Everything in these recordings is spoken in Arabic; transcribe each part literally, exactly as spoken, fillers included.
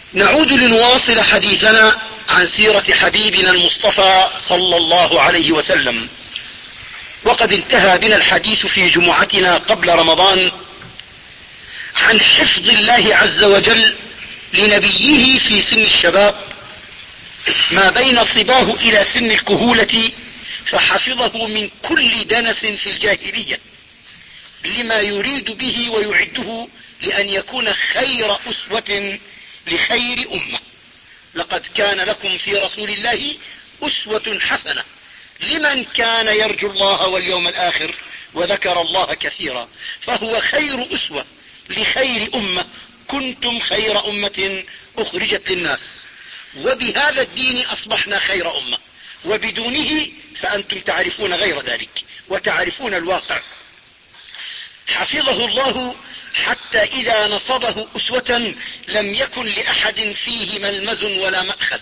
نعود لنواصل حديثنا عن سيرة حبيبنا المصطفى صلى الله عليه وسلم. وقد انتهى بنا الحديث في جمعتنا قبل رمضان عن حفظ الله عز وجل لنبيه في سن الشباب ما بين صباه إلى سن الكهولة، فحفظه من كل دنس في الجاهلية لما يريد به ويعده لأن يكون خير أسوة لخير أمة. لقد كان لكم في رسول الله أسوة حسنة لمن كان يرجو الله واليوم الآخر وذكر الله كثيرا، فهو خير أسوة لخير أمة. كنتم خير أمة أخرجت للناس، وبهذا الدين أصبحنا خير أمة، وبدونه فأنتم تعرفون غير ذلك وتعرفون الواقع. حفظه الله حتى إذا نصبه أسوة لم يكن لأحد فيه ملمز ولا مأخذ.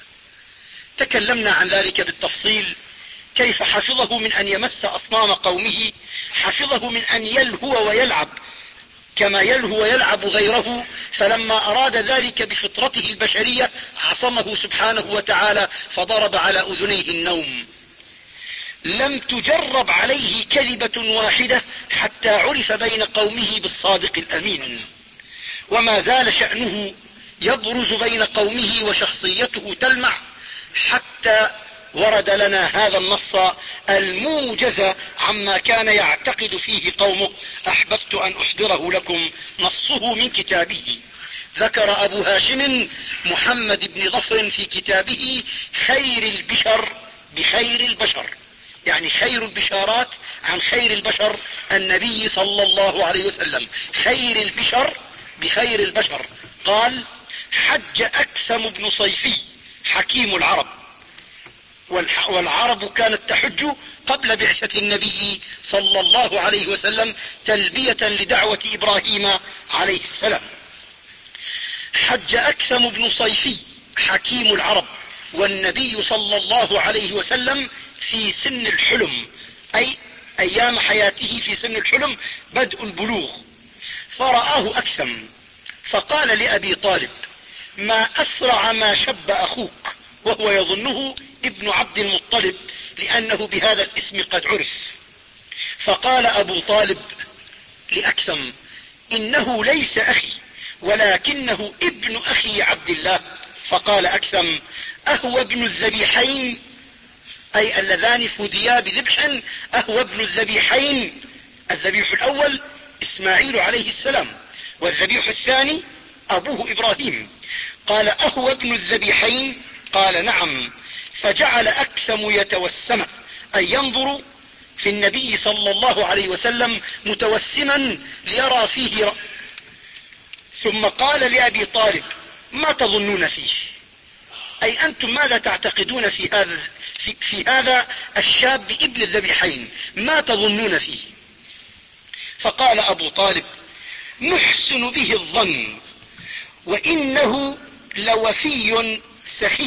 تكلمنا عن ذلك بالتفصيل، كيف حفظه من أن يمس أصنام قومه، حفظه من أن يلهو ويلعب كما يلهو ويلعب غيره، فلما أراد ذلك بفطرته البشرية عصمه سبحانه وتعالى فضرب على أذنيه النوم. لم تجرب عليه كذبة واحدة حتى عرف بين قومه بالصادق الأمين، وما زال شأنه يبرز بين قومه وشخصيته تلمع حتى ورد لنا هذا النص الموجز عما كان يعتقد فيه قومه. أحببت أن أحضره لكم نصه من كتابه. ذكر أبو هاشم محمد بن ظفر في كتابه خير البشر بخير البشر، يعني خير البشارات عن خير البشر النبي صلى الله عليه وسلم، خير البشر بخير البشر. قال: حج أكثم بن صيفي حكيم العرب، والعرب كانت تحج قبل بعثة النبي صلى الله عليه وسلم تلبية لدعوة إبراهيم عليه السلام. حج أكثم بن صيفي حكيم العرب والنبي صلى الله عليه وسلم في سن الحلم، أي أيام حياته في سن الحلم بدء البلوغ. فرآه أكثم فقال لأبي طالب: ما أسرع ما شب أخوك، وهو يظنه ابن عبد المطلب لأنه بهذا الاسم قد عرف. فقال أبو طالب لأكثم: إنه ليس أخي ولكنه ابن أخي عبد الله. فقال أكثم: أهو ابن الذبيحين، أي اللذان فديا بذبح، أهو ابن الذبيحين. الذبيح الأول إسماعيل عليه السلام، والذبيح الثاني أبوه إبراهيم. قال: أهو ابن الذبيحين؟ قال: نعم. فجعل أكثم يتوسم، أي ينظر في النبي صلى الله عليه وسلم متوسما ليرى فيه رأ... ثم قال لأبي طالب: ما تظنون فيه؟ أي أنتم ماذا تعتقدون في هذا في, في هذا الشاب ابن الذبيحين؟ ما تظنون فيه؟ فقال أبو طالب: نحسن به الظن، وإنه لوفي سخي.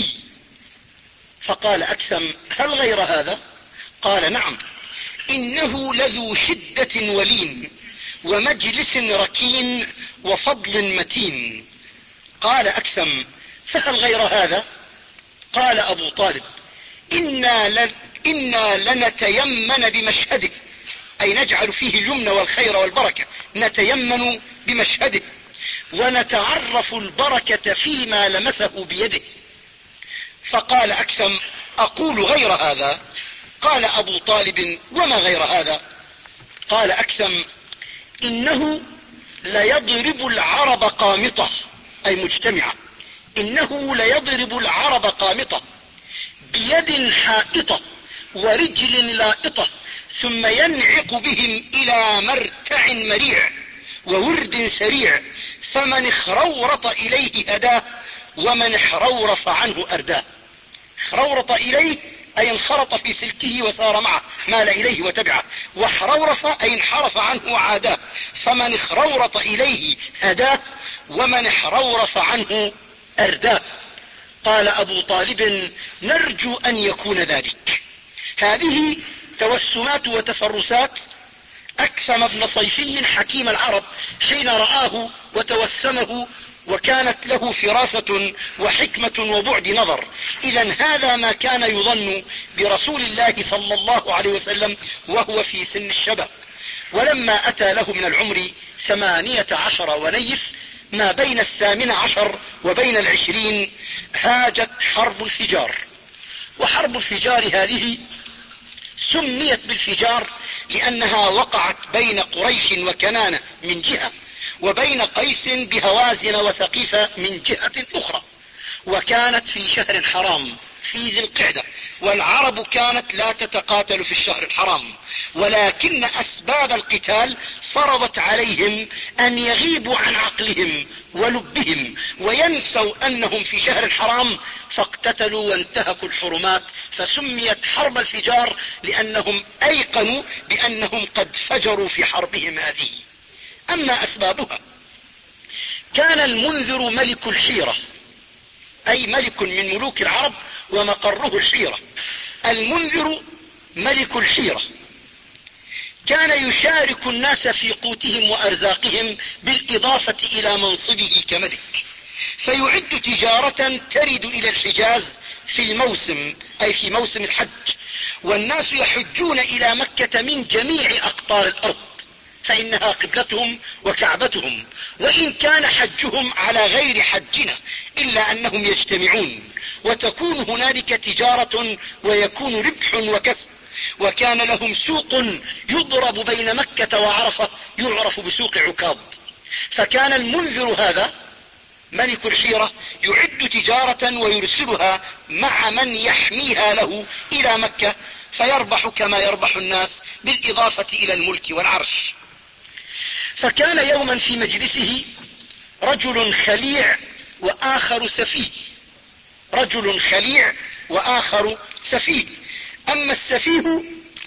فقال أكثم: هل غير هذا؟ قال: نعم، إنه لذو شدة ولين ومجلس ركين وفضل متين. قال أكثم: فهل غير هذا؟ قال أبو طالب: إنا, ل... إنا لنتيمن بمشهده، أي نجعل فيه اليمن والخير والبركة، نتيمن بمشهده ونتعرف البركة فيما لمسه بيده. فقال أكثم: أقول غير هذا. قال أبو طالب: وما غير هذا؟ قال أكثم: إنه ليضرب العرب قامطة، أي مجتمعة، إنه ليضرب العرب قامطة بيد حائطة ورجل لائطة، ثم ينعق بهم إلى مرتع مريع وورد سريع، فمن اخرورط إليه هداه ومن احرورف عنه أرداه. اخرورط إليه أي انخرط في سلكه وسار معه، مال إليه وتبعه. واحرورف أي انحرف عنه وعاداه. فمن اخرورط إليه هداه ومن احرورف عنه أرداه. قال أبو طالب: نرجو أن يكون ذلك. هذه توسمات وتفرسات أكثم بن صيفي حكيم العرب حين رآه وتوسمه وكانت له فراسة وحكمة وبعد نظر. إذا هذا ما كان يظن برسول الله صلى الله عليه وسلم وهو في سن الشباب. ولما أتى له من العمر ثمانية عشر ونيف، ما بين الثامن عشر وبين العشرين، هاجت حرب الفجار. وحرب الفجار هذه سميت بالفجار لأنها وقعت بين قريش وكنانة من جهة، وبين قيس بهوازن وثقيفة من جهة أخرى، وكانت في شهر حرام في ذي القعدة. والعرب كانت لا تتقاتل في الشهر الحرام، ولكن أسباب القتال فرضت عليهم أن يغيبوا عن عقلهم ولبهم وينسوا أنهم في شهر حرام، فاقتتلوا وانتهكوا الحرمات، فسميت حرب الفجار لأنهم أيقنوا بأنهم قد فجروا في حربهم هذه. أما أسبابها، كان المنذر ملك الحيرة، أي ملك من ملوك العرب ومقره الحيرة. المنذر ملك الحيرة كان يشارك الناس في قوتهم وأرزاقهم بالإضافة إلى منصبه كملك، فيعد تجارة ترد إلى الحجاز في الموسم، أي في موسم الحج، والناس يحجون إلى مكة من جميع أقطار الأرض، فإنها قبلتهم وكعبتهم، وإن كان حجهم على غير حجنا إلا أنهم يجتمعون، وتكون هنالك تجارة ويكون ربح وكسب. وكان لهم سوق يضرب بين مكة وعرفة يعرف بسوق عكاظ. فكان المنذر هذا ملك الحيرة يعد تجارة ويرسلها مع من يحميها له إلى مكة، فيربح كما يربح الناس بالإضافة إلى الملك والعرش. فكان يوما في مجلسه رجل خليع وآخر سفيه، رجل خليع وآخر سفيه. أما السفيه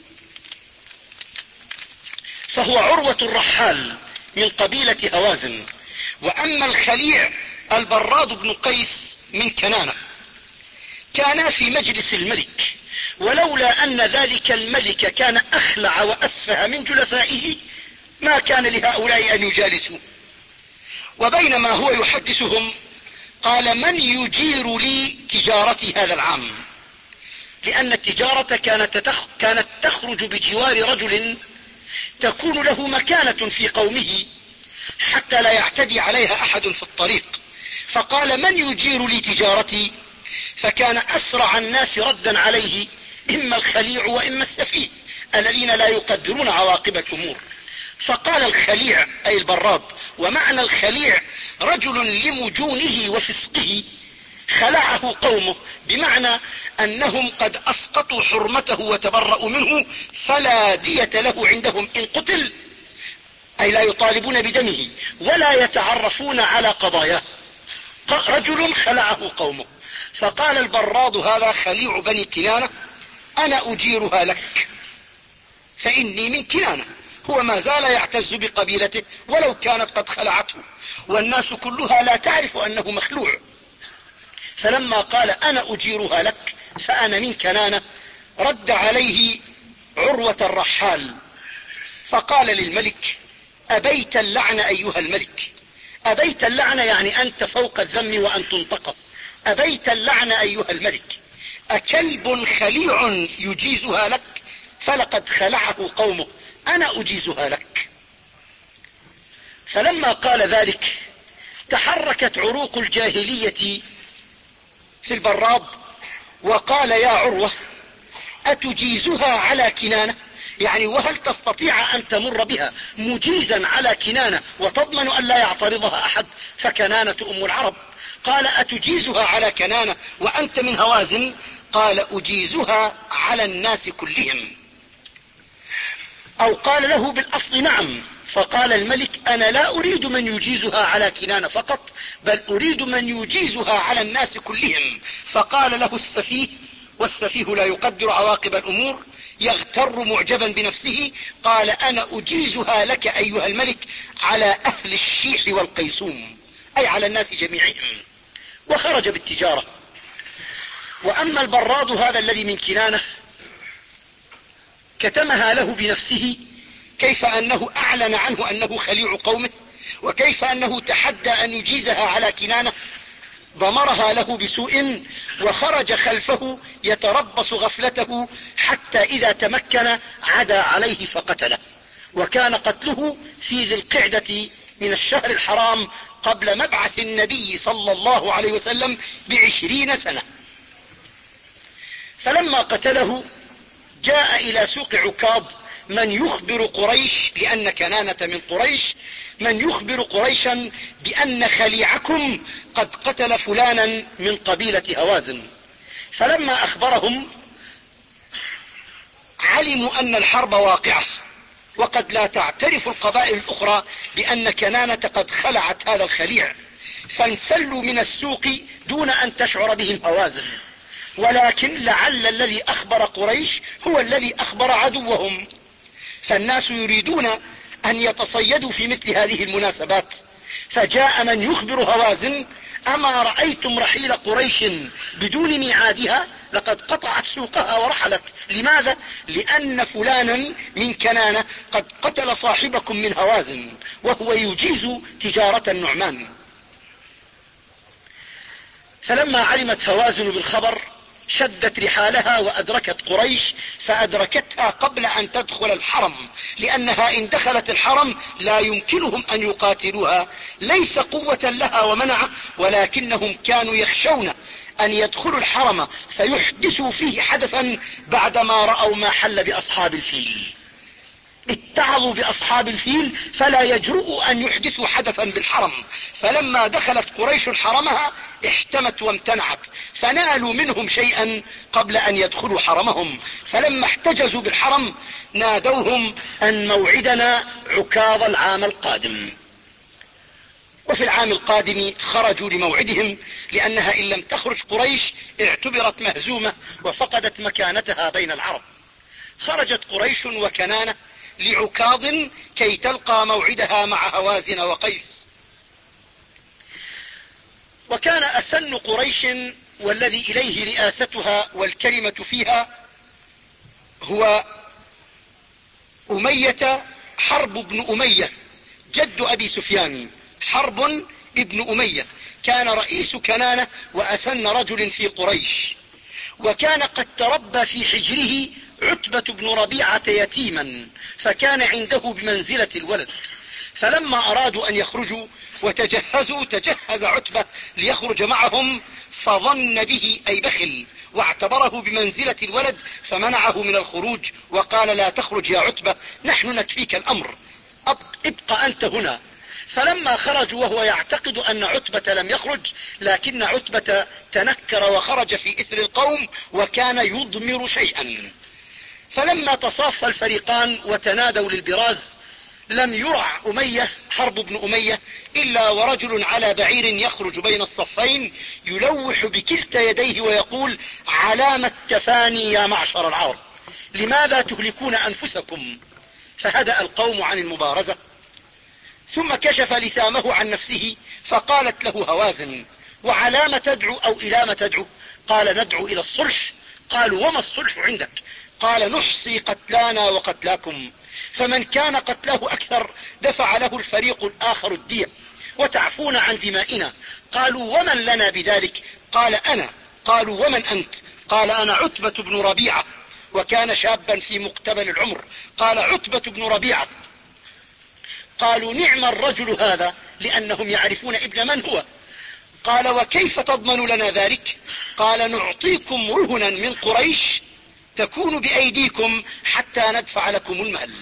فهو عروة الرحال من قبيلة هوازن، وأما الخليع البراد بن قيس من كنانة. كانا في مجلس الملك، ولولا أن ذلك الملك كان أخلع وأسفه من جلسائه ما كان لهؤلاء أن يجالسوا. وبينما هو يحدثهم قال: من يجير لي تجارتي هذا العام؟ لأن التجارة كانت كانت تخرج بجوار رجل تكون له مكانة في قومه حتى لا يعتدي عليها أحد في الطريق. فقال: من يجير لي تجارتي؟ فكان أسرع الناس ردا عليه إما الخليع وإما السفيه الذين لا يقدرون عواقب الأمور. فقال الخليع أي البراد، ومعنى الخليع رجل لمجونه وفسقه خلعه قومه، بمعنى أنهم قد أسقطوا حرمته وتبرأوا منه، فلا دية له عندهم إن قتل، أي لا يطالبون بدمه ولا يتعرفون على قضاياه. رجل خلعه قومه. فقال البراد هذا خليع بني كنانة: أنا أجيرها لك، فإني من كنانة. هو ما زال يعتز بقبيلته ولو كانت قد خلعته، والناس كلها لا تعرف أنه مخلوع. فلما قال: أنا أجيرها لك فأنا من كنانة، رد عليه عروة الرحال فقال للملك: أبيت اللعن أيها الملك. أبيت اللعن يعني أنت فوق الذم وأن تنتقص. أبيت اللعن أيها الملك، أكلب خليع يجيزها لك؟ فلقد خلعه قومه، أنا أجيزها لك. فلما قال ذلك تحركت عروق الجاهلية في البراد، وقال: يا عروة، أتجيزها على كنانة؟ يعني وهل تستطيع أن تمر بها مجيزا على كنانة وتضمن أن لا يعترضها أحد؟ فكنانة أم العرب. قال: أتجيزها على كنانة وأنت من هوازن؟ قال: أجيزها على الناس كلهم. أو قال له بالأصل: نعم. فقال الملك: أنا لا أريد من يجيزها على كنانة فقط، بل أريد من يجيزها على الناس كلهم. فقال له السفيه، والسفيه لا يقدر عواقب الأمور، يغتر معجبا بنفسه، قال: أنا أجيزها لك أيها الملك على أهل الشيح والقيسوم، أي على الناس جميعهم. وخرج بالتجارة. وأما البراد هذا الذي من كنانة كتمها له بنفسه، كيف أنه أعلن عنه أنه خليع قومه، وكيف أنه تحدى أن يجيزها على كنانة ضمرها له بسوء وخرج خلفه يتربص غفلته حتى إذا تمكن عدا عليه فقتله. وكان قتله في ذي القعدة من الشهر الحرام قبل مبعث النبي صلى الله عليه وسلم بعشرين سنة. فلما قتله جاء إلى سوق عكاظ من يخبر قريش، لأن كنانة من قريش، من يخبر قريشا بأن خليعكم قد قتل فلانا من قبيلة هوازن. فلما أخبرهم علموا أن الحرب واقعة، وقد لا تعترف القبائل الأخرى بأن كنانة قد خلعت هذا الخليع، فانسلوا من السوق دون أن تشعر بهم هوازن. ولكن لعل الذي أخبر قريش هو الذي أخبر عدوهم، فالناس يريدون أن يتصيدوا في مثل هذه المناسبات. فجاء من يخبر هوازن: أما رأيتم رحيل قريش بدون ميعادها؟ لقد قطعت سوقها ورحلت. لماذا؟ لأن فلانا من كنانة قد قتل صاحبكم من هوازن، وهو يجيز تجارة النعمان. فلما علمت هوازن بالخبر شدت رحالها وأدركت قريش، فأدركتها قبل أن تدخل الحرم، لأنها إن دخلت الحرم لا يمكنهم أن يقاتلوها، ليس قوة لها ومنع، ولكنهم كانوا يخشون أن يدخلوا الحرم فيحدثوا فيه حدثا بعدما رأوا ما حل بأصحاب الفيل. اتعظوا بأصحاب الفيل فلا يجرؤوا أن يحدثوا حدثا بالحرم. فلما دخلت قريش حرمها احتمت وامتنعت، فنالوا منهم شيئا قبل أن يدخلوا حرمهم. فلما احتجزوا بالحرم نادوهم أن موعدنا عكاظ العام القادم. وفي العام القادم خرجوا لموعدهم، لأنها إن لم تخرج قريش اعتبرت مهزومة وفقدت مكانتها بين العرب. خرجت قريش وكنانة لعكاظ كي تلقى موعدها مع هوازن وقيس. وكان أسن قريش والذي إليه رئاستها والكلمة فيها هو أمية، حرب بن أمية جد أبي سفيان. حرب ابن أمية كان رئيس كنانة وأسن رجل في قريش، وكان قد تربى في حجره عتبة بن ربيعة يتيما، فكان عنده بمنزلة الولد. فلما أرادوا أن يخرجوا وتجهزوا تجهز عتبة ليخرج معهم، فظن به أي بخل واعتبره بمنزلة الولد فمنعه من الخروج وقال: لا تخرج يا عتبة، نحن نكفيك الأمر، ابق أنت هنا. فلما خرجوا وهو يعتقد أن عتبة لم يخرج، لكن عتبة تنكر وخرج في إثر القوم وكان يضمر شيئا. فلما تصافى الفريقان وتنادوا للبراز لم يرع أمية حرب بن أمية إلا ورجل على بعير يخرج بين الصفين يلوح بكلتا يديه ويقول: علام التفاني يا معشر العرب، لماذا تهلكون أنفسكم؟ فهدأ القوم عن المبارزة، ثم كشف لثامه عن نفسه فقالت له هوازن: وعلام تدعو أو إلى ما تدعو؟ قال: ندعو إلى الصلح. قالوا: وما الصلح عندك؟ قال: نحصي قتلانا وقتلاكم، فمن كان قتله أكثر دفع له الفريق الآخر الدية، وتعفون عن دمائنا. قالوا: ومن لنا بذلك؟ قال: أنا. قالوا: ومن أنت؟ قال: أنا عتبة بن ربيعة، وكان شابا في مقتبل العمر. قال: عتبة بن ربيعة. قالوا: نعم الرجل هذا، لأنهم يعرفون ابن من هو. قال: وكيف تضمن لنا ذلك؟ قال: نعطيكم رهنا من قريش تكون بأيديكم حتى ندفع لكم المال.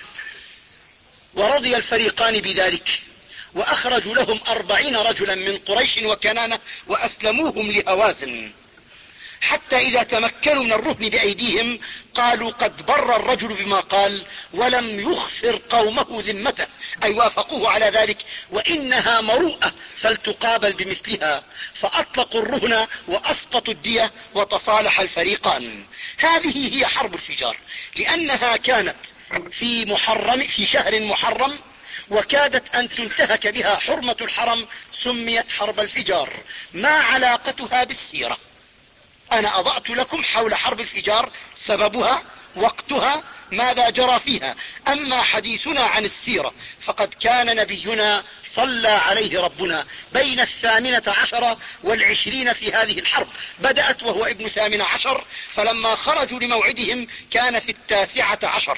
ورضي الفريقان بذلك، وأخرجوا لهم أربعين رجلا من قريش وكنانة وأسلموهم لهوازن، حتى إذا تمكنوا من الرهن بأيديهم قالوا: قد بر الرجل بما قال ولم يخفر قومه ذمته، أي وافقوه على ذلك، وإنها مروءة فلتقابل بمثلها. فأطلقوا الرهن وأسقطوا الدية وتصالح الفريقان. هذه هي حرب الفجار، لأنها كانت في محرم في شهر محرم، وكادت أن تنتهك بها حرمة الحرم، سميت حرب الفجار. ما علاقتها بالسيرة؟ أنا أضأت لكم حول حرب الفجار سببها، وقتها، ماذا جرى فيها. أما حديثنا عن السيرة فقد كان نبينا صلى عليه ربنا بين الثامنة عشر والعشرين في هذه الحرب، بدأت وهو ابن ثامن عشر، فلما خرجوا لموعدهم كان في التاسعة عشر.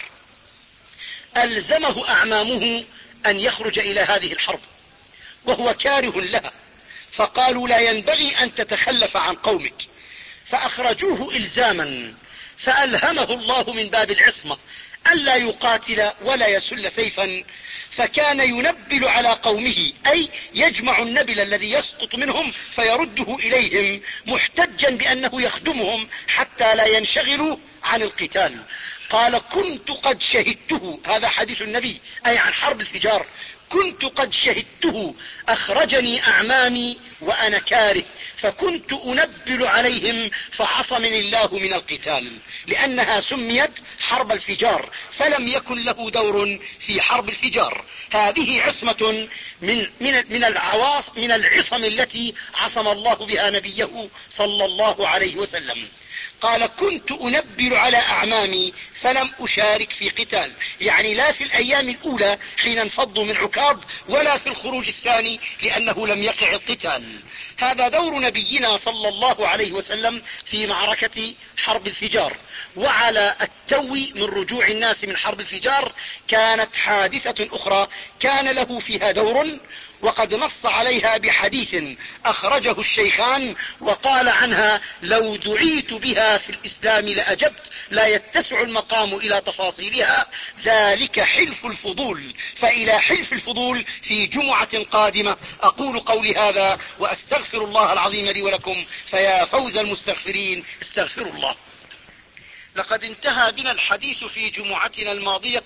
ألزمه أعمامه أن يخرج إلى هذه الحرب وهو كاره لها، فقالوا لا ينبغي أن تتخلف عن قومك، فأخرجوه إلزاما، فألهمه الله من باب العصمة ألا يقاتل ولا يسل سيفا، فكان ينبل على قومه، أي يجمع النبل الذي يسقط منهم فيرده إليهم، محتجا بأنه يخدمهم حتى لا ينشغلوا عن القتال. قال كنت قد شهدته، هذا حديث النبي أي عن حرب الفجار، كنت قد شهدته أخرجني أعمامي وأنا كاره، فكنت أنبل عليهم فعصمني الله من القتال، لأنها سميت حرب الفجار، فلم يكن له دور في حرب الفجار. هذه عصمة من, من, من, العواص من العصم التي عصم الله بها نبيه صلى الله عليه وسلم. قال كنت أنبل على أعمامي فلم أشارك في قتال، يعني لا في الأيام الأولى حين انفضوا من عكاظ، ولا في الخروج الثاني لأنه لم يقع القتال. هذا دور نبينا صلى الله عليه وسلم في معركة حرب الفجار. وعلى التو من رجوع الناس من حرب الفجار كانت حادثة أخرى كان له فيها دور، وقد نص عليها بحديث أخرجه الشيخان وقال عنها لو دعيت بها في الإسلام لأجبت، لا يتسع المقام إلى تفاصيلها، ذلك حلف الفضول، فإلى حلف الفضول في جمعة قادمة. أقول قولي هذا وأستغفر الله العظيم لي ولكم، فيا فوز المستغفرين، استغفروا الله. لقد انتهى بنا الحديث في جمعتنا الماضية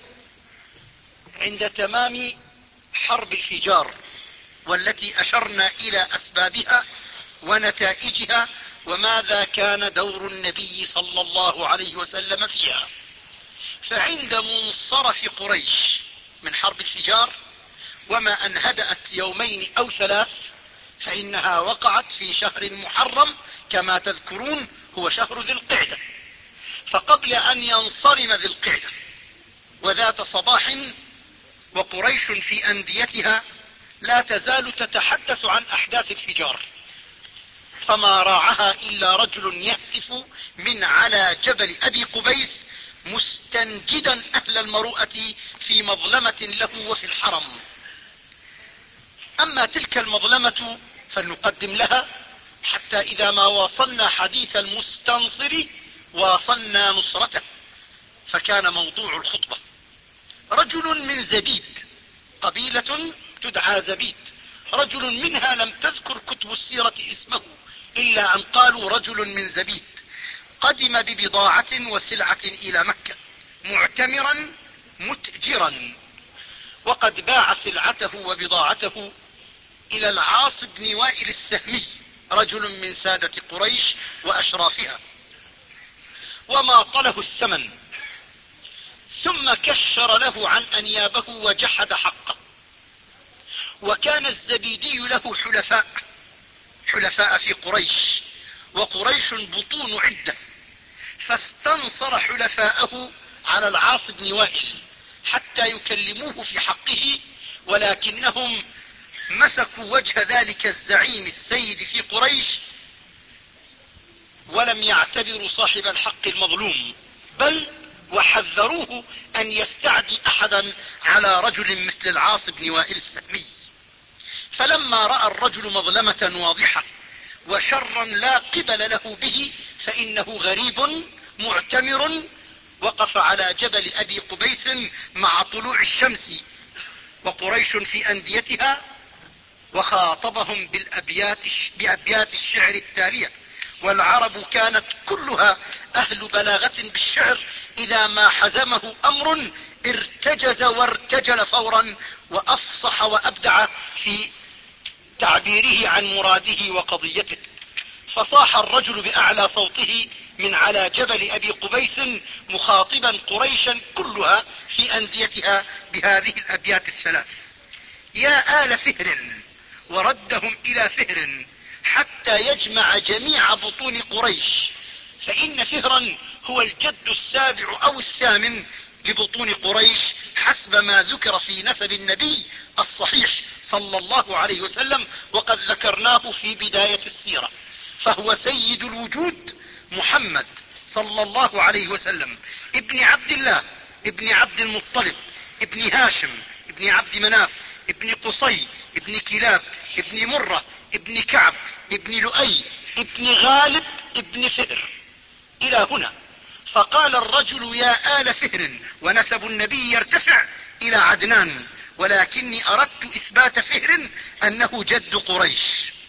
عند تمام حرب الفجار، والتي أشرنا إلى أسبابها ونتائجها وماذا كان دور النبي صلى الله عليه وسلم فيها. فعند منصرف قريش من حرب الفجار، وما أن هدأت يومين أو ثلاث، فإنها وقعت في شهر محرم كما تذكرون، هو شهر ذي القعدة. فقبل أن ينصرم ذي القعدة وذات صباح وقريش في أنديتها لا تزال تتحدث عن أحداث الفجار، فما راعها إلا رجل يهتف من على جبل أبي قبيس مستنجدا أهل المروءة في مظلمة له وفي الحرم. أما تلك المظلمة فلنقدم لها حتى إذا ما واصلنا حديث المستنصر واصلنا نصرته. فكان موضوع الخطبة رجل من زبيد، قبيلة تدعى زبيد، رجل منها لم تذكر كتب السيرة اسمه إلا أن قالوا رجل من زبيد، قدم ببضاعة وسلعة إلى مكة معتمرا متجرا، وقد باع سلعته وبضاعته إلى العاص بن وائل السهمي، رجل من سادة قريش وأشرافها، وما طله الثمن، ثم كشر له عن أنيابه وجحد حقه. وكان الزبيدي له حلفاء حلفاء في قريش، وقريش بطون عدة، فاستنصر حلفاءه على العاص بن وائل حتى يكلموه في حقه، ولكنهم مسكوا وجه ذلك الزعيم السيد في قريش ولم يعتبروا صاحب الحق المظلوم، بل وحذروه أن يستعدي أحدا على رجل مثل العاص بن وائل السهمي. فلما رأى الرجل مظلمة واضحة وشرا لا قبل له به، فإنه غريب معتمر، وقف على جبل أبي قبيس مع طلوع الشمس وقريش في أنديتها، وخاطبهم بالأبيات بأبيات الشعر التالية. والعرب كانت كلها أهل بلاغة بالشعر، إذا ما حزمه أمر ارتجز وارتجل فورا، وأفصح وأبدع في تعبيره عن مراده وقضيته. فصاح الرجل بأعلى صوته من على جبل أبي قبيس مخاطبا قريشا كلها في أنديتها بهذه الأبيات الثلاث: يا آل فهر وردهم إلى فهر حتى يجمع جميع بطون قريش، فإن فهرا هو الجد السابع أو الثامن لبطون قريش حسب ما ذكر في نسب النبي الصحيح صلى الله عليه وسلم، وقد ذكرناه في بداية السيرة. فهو سيد الوجود محمد صلى الله عليه وسلم ابن عبد الله ابن عبد المطلب ابن هاشم ابن عبد مناف ابن قصي ابن كلاب ابن مرة ابن كعب ابن لؤي ابن غالب ابن فهر إلى هنا. فقال الرجل يا آل فهر، ونسب النبي يرتفع إلى عدنان، ولكني أردت إثبات فهر أنه جد قريش.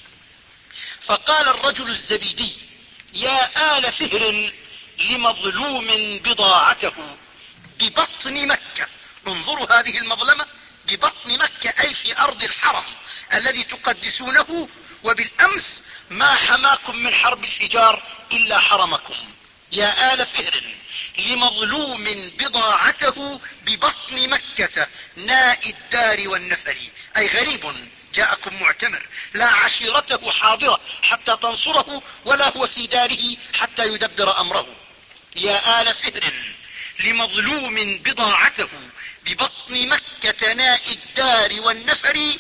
فقال الرجل الزبيدي يا آل فهر لمظلوم بضاعته ببطن مكة. انظروا هذه المظلمة، ببطن مكة أي في أرض الحرم الذي تقدسونه، وبالأمس ما حماكم من حرب الفجار إلا حرمكم. يا آل فهر لمظلوم بضاعته ببطن مكة ناء الدار والنفر، أي غريب جاءكم معتمر، لا عشيرته حاضرة حتى تنصره، ولا هو في داره حتى يدبر أمره. يا آل فهر لمظلوم بضاعته ببطن مكة ناء الدار والنفر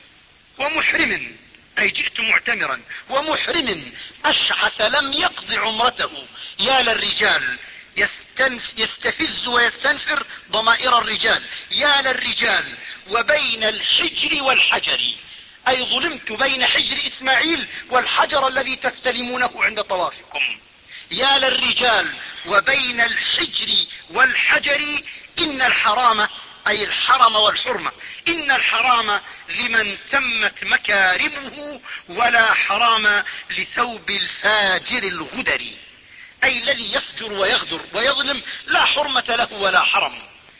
ومحرم، أي جئت معتمرا ومحرم أشعث لم يقض عمرته. يا للرجال يستنف يستفز ويستنفر ضمائر الرجال، يا للرجال وبين الحجر والحجر، أي ظلمت بين حجر إسماعيل والحجر الذي تستلمونه عند طوافكم. يا للرجال وبين الحجر والحجر إن الحرام، أي الحرم والحرمة، إن الحرام لمن تمت مكارمه ولا حرام لثوب الفاجر الغدر، أي الذي يفجر ويغدر ويظلم لا حرمة له ولا حرم.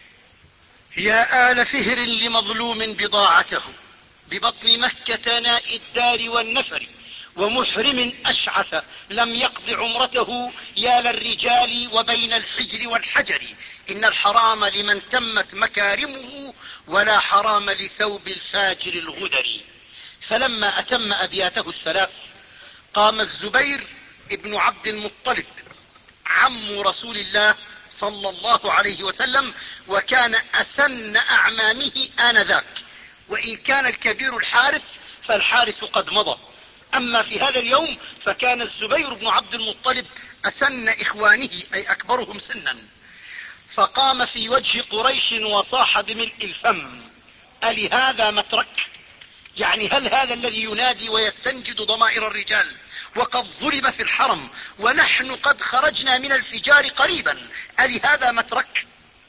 يا آل فهر لمظلوم بضاعته ببطن مكة ناء الدار والنفر ومحرم أشعث لم يقض عمرته. يا للرجال وبين الحجر والحجر إن الحرام لمن تمت مكارمه ولا حرام لثوب الفاجر الغدر. فلما أتم أبياته الثلاث قام الزبير ابن عبد المطلب عم رسول الله صلى الله عليه وسلم، وكان أسن أعمامه آنذاك، وإن كان الكبير الحارث فالحارث قد مضى، أما في هذا اليوم فكان الزبير بن عبد المطلب أسن إخوانه أي أكبرهم سنا. فقام في وجه قريش وصاح بملء الفم ألهذا مترك؟ يعني هل هذا الذي ينادي ويستنجد ضمائر الرجال وقد ظلم في الحرم ونحن قد خرجنا من الفجار قريبا، ألهذا مترك؟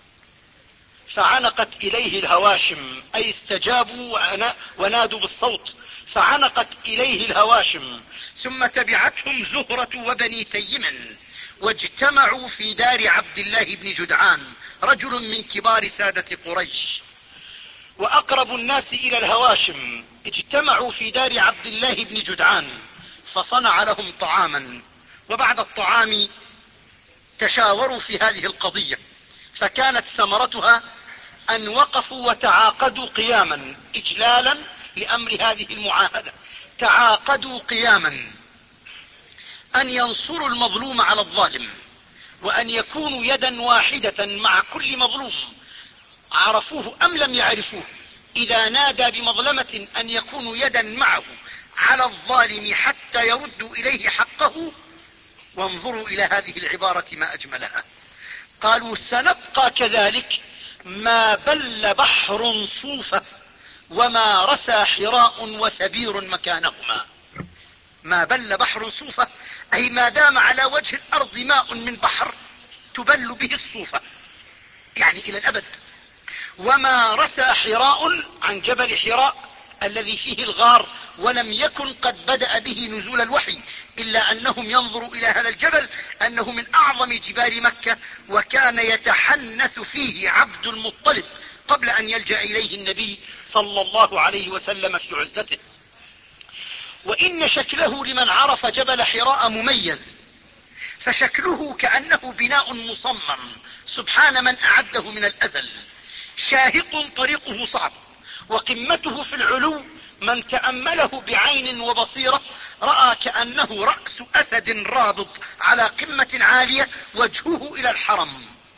فعنقت إليه الهواشم، أي استجابوا ونادوا بالصوت، فعنقت إليه الهواشم، ثم تبعتهم زهرة وبني تيم، واجتمعوا في دار عبد الله بن جدعان رجل من كبار سادة قريش. وأقرب الناس إلى الهواشم اجتمعوا في دار عبد الله بن جدعان، فصنع لهم طعاما، وبعد الطعام تشاوروا في هذه القضية، فكانت ثمرتها أن وقفوا وتعاقدوا قياما إجلالا لأمر هذه المعاهدة. تعاقدوا قياما أن ينصروا المظلوم على الظالم، وأن يكونوا يدا واحدة مع كل مظلوم، عرفوه أم لم يعرفوه، إذا نادى بمظلمة أن يكونوا يدا معه على الظالم حتى يردوا إليه حقه. وانظروا إلى هذه العبارة ما أجملها، قالوا سنبقى كذلك ما بل بحر صوفة وما رسى حراء وثبير مكانهما. ما بل بحر صوفة أي ما دام على وجه الأرض ماء من بحر تبل به الصوفة، يعني إلى الأبد. وما رسى حراء عن جبل حراء الذي فيه الغار، ولم يكن قد بدأ به نزول الوحي، إلا أنهم ينظروا إلى هذا الجبل أنه من أعظم جبال مكة، وكان يتحنث فيه عبد المطلب قبل أن يلجأ إليه النبي صلى الله عليه وسلم في عزلته. وإن شكله لمن عرف جبل حراء مميز، فشكله كأنه بناء مصمم سبحان من أعده من الأزل، شاهق طريقه صعب، وقمته في العلو من تأمله بعين وبصيرة رأى كأنه رأس أسد رابض على قمة عالية وجهه إلى الحرم.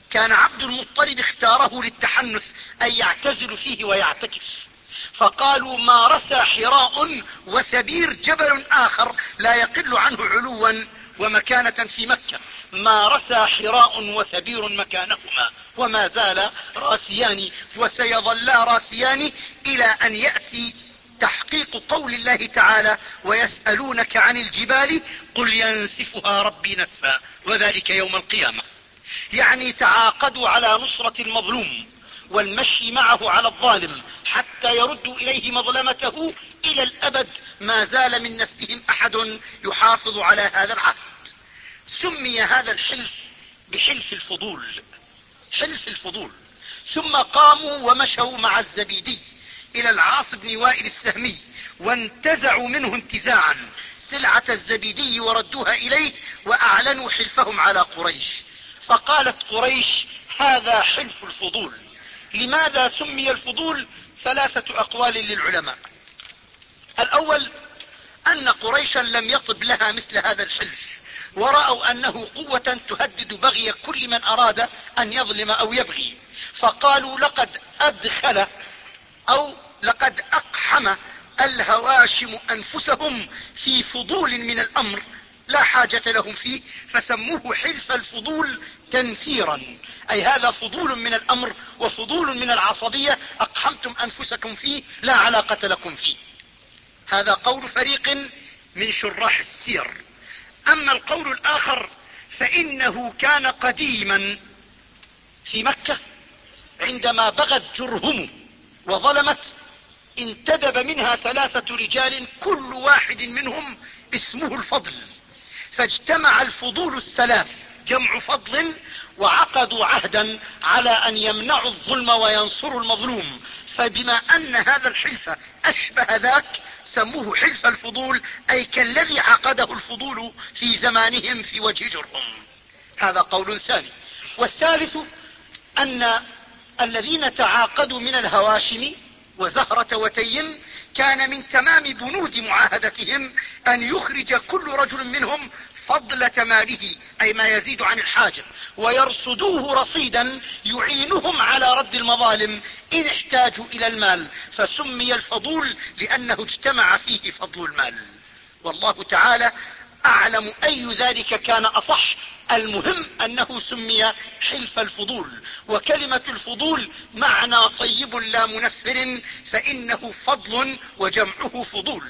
كان عبد المطلب اختاره للتحنث أي يعتزل فيه ويعتكف، فقالوا ما رسى حراء وسبير جبل آخر لا يقل عنه علوا ومكانة في مكة، ما رسى حراء وسبير مكانهما وما زال راسيان وسيظلا راسيان إلى أن يأتي تحقيق قول الله تعالى ويسألونك عن الجبال قل ينسفها ربي نسفا وذلك يوم القيامة. يعني تعاقدوا على نصرة المظلوم والمشي معه على الظالم حتى يردوا إليه مظلمته إلى الأبد، ما زال من نسلهم أحد يحافظ على هذا العهد. سمي هذا الحلف بحلف الفضول، حلف الفضول. ثم قاموا ومشوا مع الزبيدي إلى العاص بن وائل السهمي وانتزعوا منه انتزاعا سلعة الزبيدي وردوها إليه وأعلنوا حلفهم على قريش. فقالت قريش هذا حلف الفضول. لماذا سمي الفضول؟ ثلاثة أقوال للعلماء. الأول أن قريشا لم يطب لها مثل هذا الحلف، ورأوا أنه قوة تهدد بغي كل من أراد أن يظلم أو يبغي، فقالوا لقد أدخل أو لقد أقحم الهواشم أنفسهم في فضول من الأمر لا حاجة لهم فيه، فسموه حلف الفضول تنفيرا، أي هذا فضول من الأمر وفضول من العصبية أقحمتم أنفسكم فيه لا علاقة لكم فيه. هذا قول فريق من شراح السير. أما القول الآخر فإنه كان قديما في مكة عندما بغت جرهم وظلمت انتدب منها ثلاثة رجال كل واحد منهم اسمه الفضل، فاجتمع الفضول الثلاث جمع فضل وعقدوا عهدا على أن يمنعوا الظلم وينصروا المظلوم، فبما أن هذا الحلف أشبه ذاك سموه حلف الفضول، أي كالذي عقده الفضول في زمانهم في وجه جرهم. هذا قول ثاني. والثالث أن الذين تعاقدوا من الهواشم وزهرة وتيم كان من تمام بنود معاهدتهم أن يخرج كل رجل منهم فضلة ماله أي ما يزيد عن الحاجة ويرصدوه رصيدا يعينهم على رد المظالم إن احتاجوا إلى المال، فسمي الفضول لأنه اجتمع فيه فضل المال. والله تعالى أعلم أي ذلك كان أصح، المهم أنه سمي حلف الفضول. وكلمة الفضول معنى طيب لا منفر، فإنه فضل وجمعه فضول.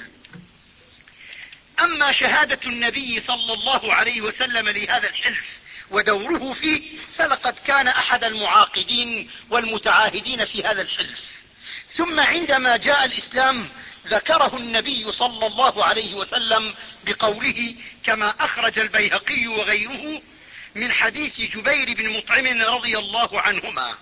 أما شهادة النبي صلى الله عليه وسلم لهذا الحلف ودوره فيه فلقد كان أحد المعاقدين والمتعاهدين في هذا الحلف. ثم عندما جاء الإسلام ذكره النبي صلى الله عليه وسلم بقوله كما أخرج البيهقي وغيره من حديث جبير بن مطعم رضي الله عنهما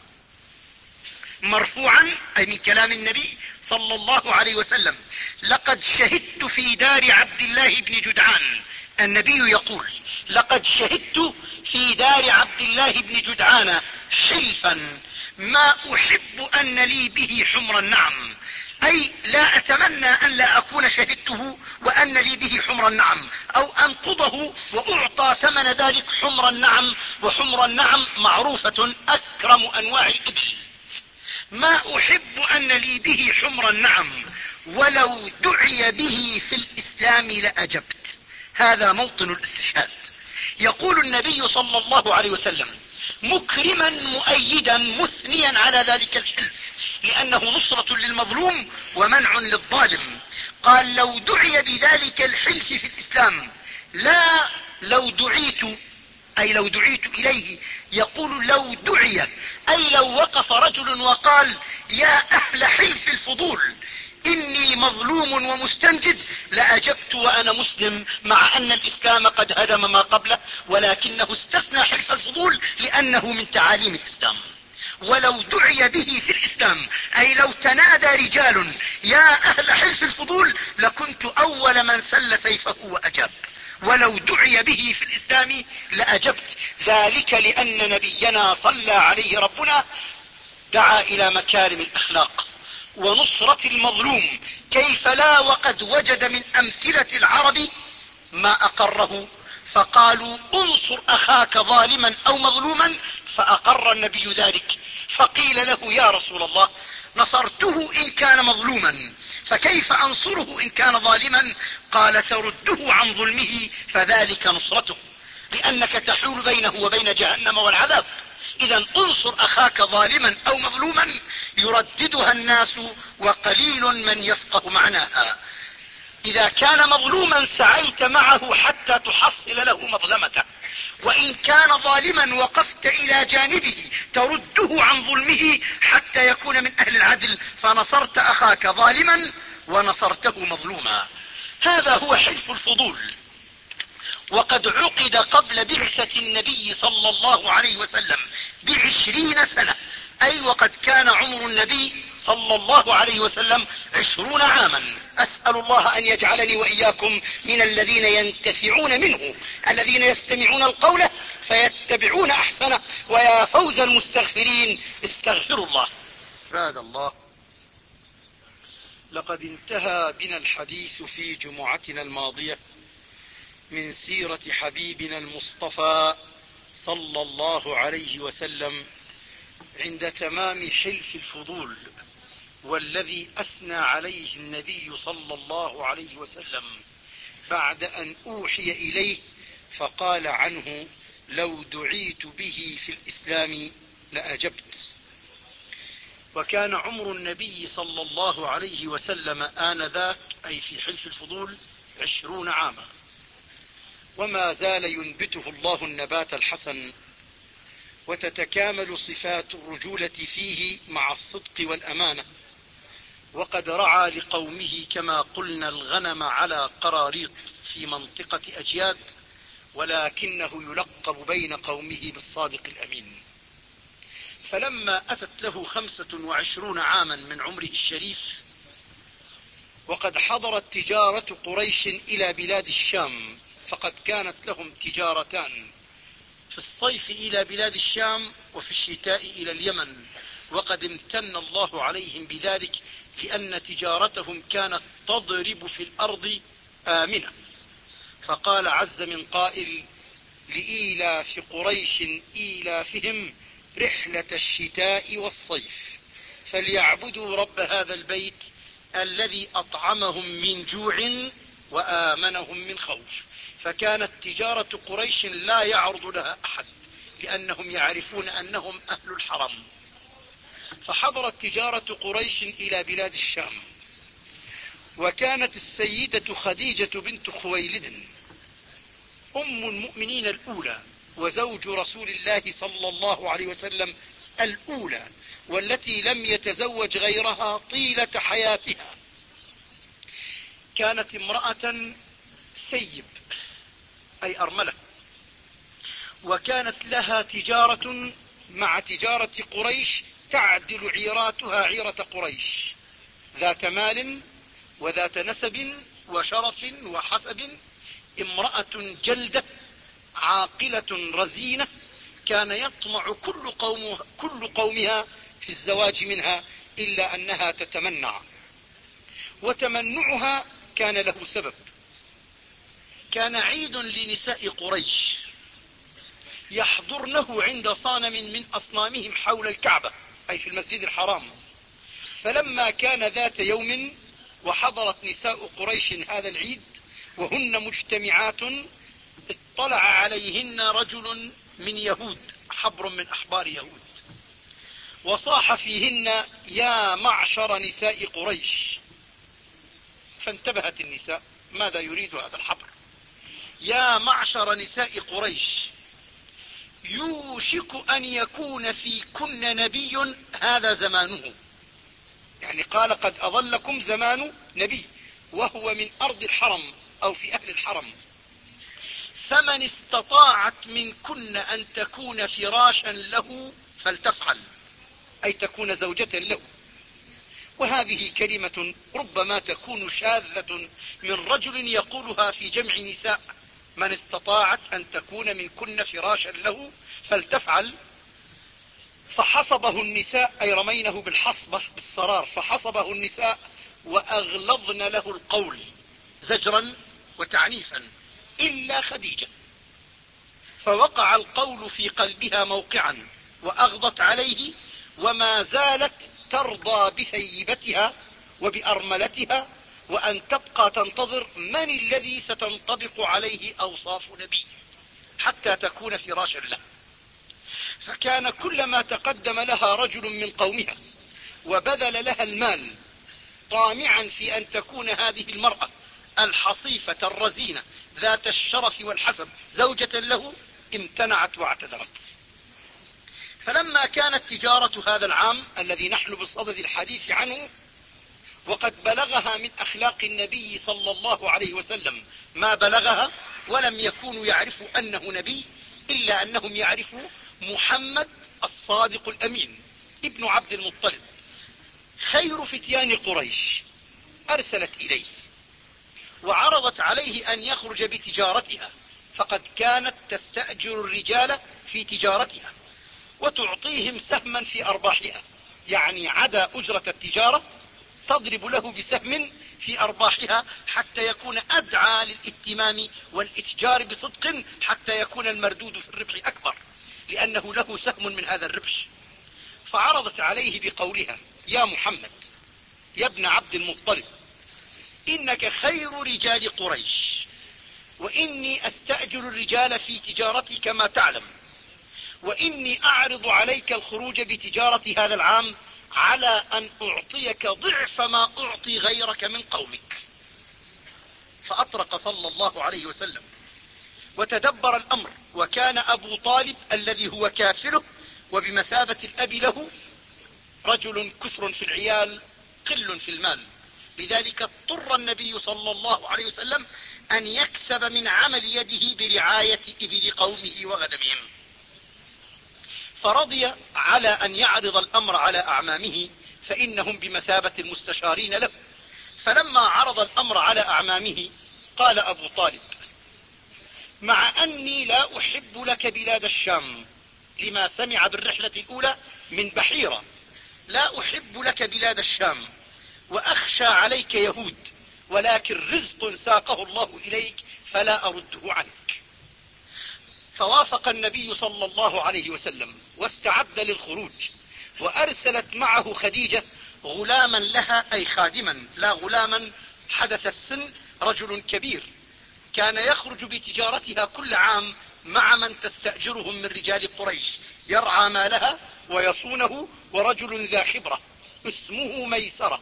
مرفوعا، أي من كلام النبي صلى الله عليه وسلم: لقد شهدت في دار عبد الله بن جدعان. النبي يقول: لقد شهدت في دار عبد الله بن جدعان حلفا ما أحب أن لي به حمر النعم، أي لا أتمنى أن لا أكون شهدته وأن لي به حمر النعم، أو أنقضه وأعطى ثمن ذلك حمر النعم. وحمر النعم معروفة أكرم أنواع الإبل. ما أحب أن لي به حمر النعم ولو دعي به في الإسلام لأجبت. هذا موطن الاستشهاد. يقول النبي صلى الله عليه وسلم مكرما مؤيدا مثنيا على ذلك الحلف لأنه نصرة للمظلوم ومنع للظالم. قال: لو دعي بذلك الحلف في الإسلام، لا لو دعيت، أي لو دعيت إليه. يقول لو دعي أي لو وقف رجل وقال: يا أهل حلف الفضول إني مظلوم ومستنجد، لأجبت وأنا مسلم، مع أن الإسلام قد هدم ما قبله، ولكنه استثنى حلف الفضول لأنه من تعاليم الإسلام. ولو دعي به في الإسلام أي لو تنادى رجال يا أهل حلف الفضول لكنت أول من سل سيفه وأجاب. ولو دعي به في الإسلام لأجبت، ذلك لأن نبينا صلى عليه ربنا دعا إلى مكارم الأخلاق ونصرة المظلوم، كيف لا وقد وجد من أمثلة العرب ما أقره، فقالوا انصر أخاك ظالما أو مظلوما، فأقر النبي ذلك. فقيل له يا رسول الله نصرته إن كان مظلوما، فكيف أنصره إن كان ظالما؟ قال ترده عن ظلمه فذلك نصرته، لأنك تحول بينه وبين جهنم والعذاب. إذا انصر أخاك ظالما أو مظلوما يرددها الناس وقليل من يفقه معناها. إذا كان مظلوما سعيت معه حتى تحصل له مظلمته، وإن كان ظالما وقفت إلى جانبه ترده عن ظلمه حتى يكون من أهل العدل، فنصرت أخاك ظالما ونصرته مظلوما. هذا هو حلف الفضول. وقد عقد قبل بعثة النبي صلى الله عليه وسلم بعشرين سنة، أي وقد كان عمر النبي صلى الله عليه وسلم عشرون عاما. أسأل الله أن يجعلني وإياكم من الذين ينتفعون منه، الذين يستمعون القول فيتبعون أحسنه. ويا فوز المستغفرين، استغفروا الله. عباد الله، لقد انتهى بنا الحديث في جمعتنا الماضية من سيرة حبيبنا المصطفى صلى الله عليه وسلم عند تمام حلف الفضول، والذي أثنى عليه النبي صلى الله عليه وسلم بعد أن أوحي إليه فقال عنه لو دعيت به في الإسلام لأجبت. وكان عمر النبي صلى الله عليه وسلم آنذاك، أي في حلف الفضول، عشرون عاما، وما زال ينبته الله النبات الحسن، وتتكامل صفات الرجولة فيه مع الصدق والأمانة. وقد رعى لقومه كما قلنا الغنم على قراريط في منطقة أجياد، ولكنه يلقب بين قومه بالصادق الأمين. فلما أتت له خمسة وعشرون عاما من عمره الشريف، وقد حضرت تجارة قريش إلى بلاد الشام، فقد كانت لهم تجارتان، في الصيف إلى بلاد الشام وفي الشتاء إلى اليمن، وقد امتن الله عليهم بذلك لأن تجارتهم كانت تضرب في الأرض آمنة. فقال عز من قائل لإيلاف قريش إيلافهم رحلة الشتاء والصيف فليعبدوا رب هذا البيت الذي أطعمهم من جوع وآمنهم من خوف. فكانت تجارة قريش لا يعرض لها أحد، لأنهم يعرفون أنهم أهل الحرم. فحضرت تجارة قريش إلى بلاد الشام، وكانت السيدة خديجة بنت خويلد أم المؤمنين الأولى، وزوج رسول الله صلى الله عليه وسلم الأولى، والتي لم يتزوج غيرها طيلة حياتها. كانت امرأة ثيب، أي أرملة، وكانت لها تجارة مع تجارة قريش تعدل عيراتها عيرة قريش، ذات مال وذات نسب وشرف وحسب. امرأة جلدة عاقلة رزينة، كان يطمع كل, قوم كل قومها في الزواج منها، إلا أنها تتمنع، وتمنعها كان له سبب. كان عيد لنساء قريش يحضرنه عند صنم من أصنامهم حول الكعبة، أي في المسجد الحرام. فلما كان ذات يوم وحضرت نساء قريش هذا العيد وهن مجتمعات، اطلع عليهن رجل من يهود، حبر من أحبار يهود، وصاح فيهن يا معشر نساء قريش. فانتبهت النساء، ماذا يريد هذا الحبر؟ يا معشر نساء قريش، يوشك أن يكون فيكن نبي هذا زمانه، يعني قال قد أظلكم زمان نبي وهو من أرض الحرم أو في أهل الحرم، فمن استطاعت منكن أن تكون فراشا له فلتفعل، أي تكون زوجة له. وهذه كلمة ربما تكون شاذة من رجل يقولها في جمع نساء، من استطاعت أن تكون منكن فراشا له فلتفعل. فحصبه النساء، أي رمينه بالحصبة بالصرار، فحصبه النساء وأغلظن له القول زجرا وتعنيفا، إلا خديجة فوقع القول في قلبها موقعا وأغضت عليه، وما زالت ترضى بثيبتها وبأرملتها، وأن تبقى تنتظر من الذي ستنطبق عليه أوصاف نبي حتى تكون فراشا له. فكان كلما تقدم لها رجل من قومها وبذل لها المال طامعا في أن تكون هذه المرأة الحصيفة الرزينة ذات الشرف والحسب زوجة له، امتنعت واعتذرت. فلما كانت تجارة هذا العام الذي نحن بصدد الحديث عنه وقد بلغها من أخلاق النبي صلى الله عليه وسلم ما بلغها، ولم يكونوا يعرفوا أنه نبي إلا أنهم يعرفوا محمد الصادق الأمين ابن عبد المطلب خير فتيان قريش، أرسلت إليه وعرضت عليه أن يخرج بتجارتها، فقد كانت تستأجر الرجال في تجارتها وتعطيهم سهما في أرباحها، يعني عدا أجرة التجارة تضرب له بسهم في أرباحها حتى يكون أدعى للاتمام والاتجار بصدق، حتى يكون المردود في الربح أكبر لأنه له سهم من هذا الربح. فعرضت عليه بقولها: يا محمد يا ابن عبد المطلب، إنك خير رجال قريش، وإني أستأجر الرجال في تجارتي كما تعلم، وإني أعرض عليك الخروج بتجارة هذا العام على أن أعطيك ضعف ما أعطي غيرك من قومك. فأطرق صلى الله عليه وسلم وتدبر الأمر، وكان أبو طالب الذي هو كافله وبمثابة الأب له رجل كثر في العيال قل في المال، لذلك اضطر النبي صلى الله عليه وسلم أن يكسب من عمل يده برعاية إبل قومه وغنمهم، فرضي على أن يعرض الأمر على أعمامه فإنهم بمثابة المستشارين له. فلما عرض الأمر على أعمامه قال أبو طالب: مع أني لا أحب لك بلاد الشام لما سمع بالرحلة الأولى من بحيرة، لا أحب لك بلاد الشام وأخشى عليك يهود، ولكن رزق ساقه الله إليك فلا أرده عنك. فوافق النبي صلى الله عليه وسلم واستعد للخروج، وأرسلت معه خديجة غلاما لها، أي خادما لا غلاما حدث السن، رجل كبير كان يخرج بتجارتها كل عام مع من تستأجرهم من رجال قريش، يرعى مالها ويصونه، ورجل ذا خبرة اسمه ميسرة.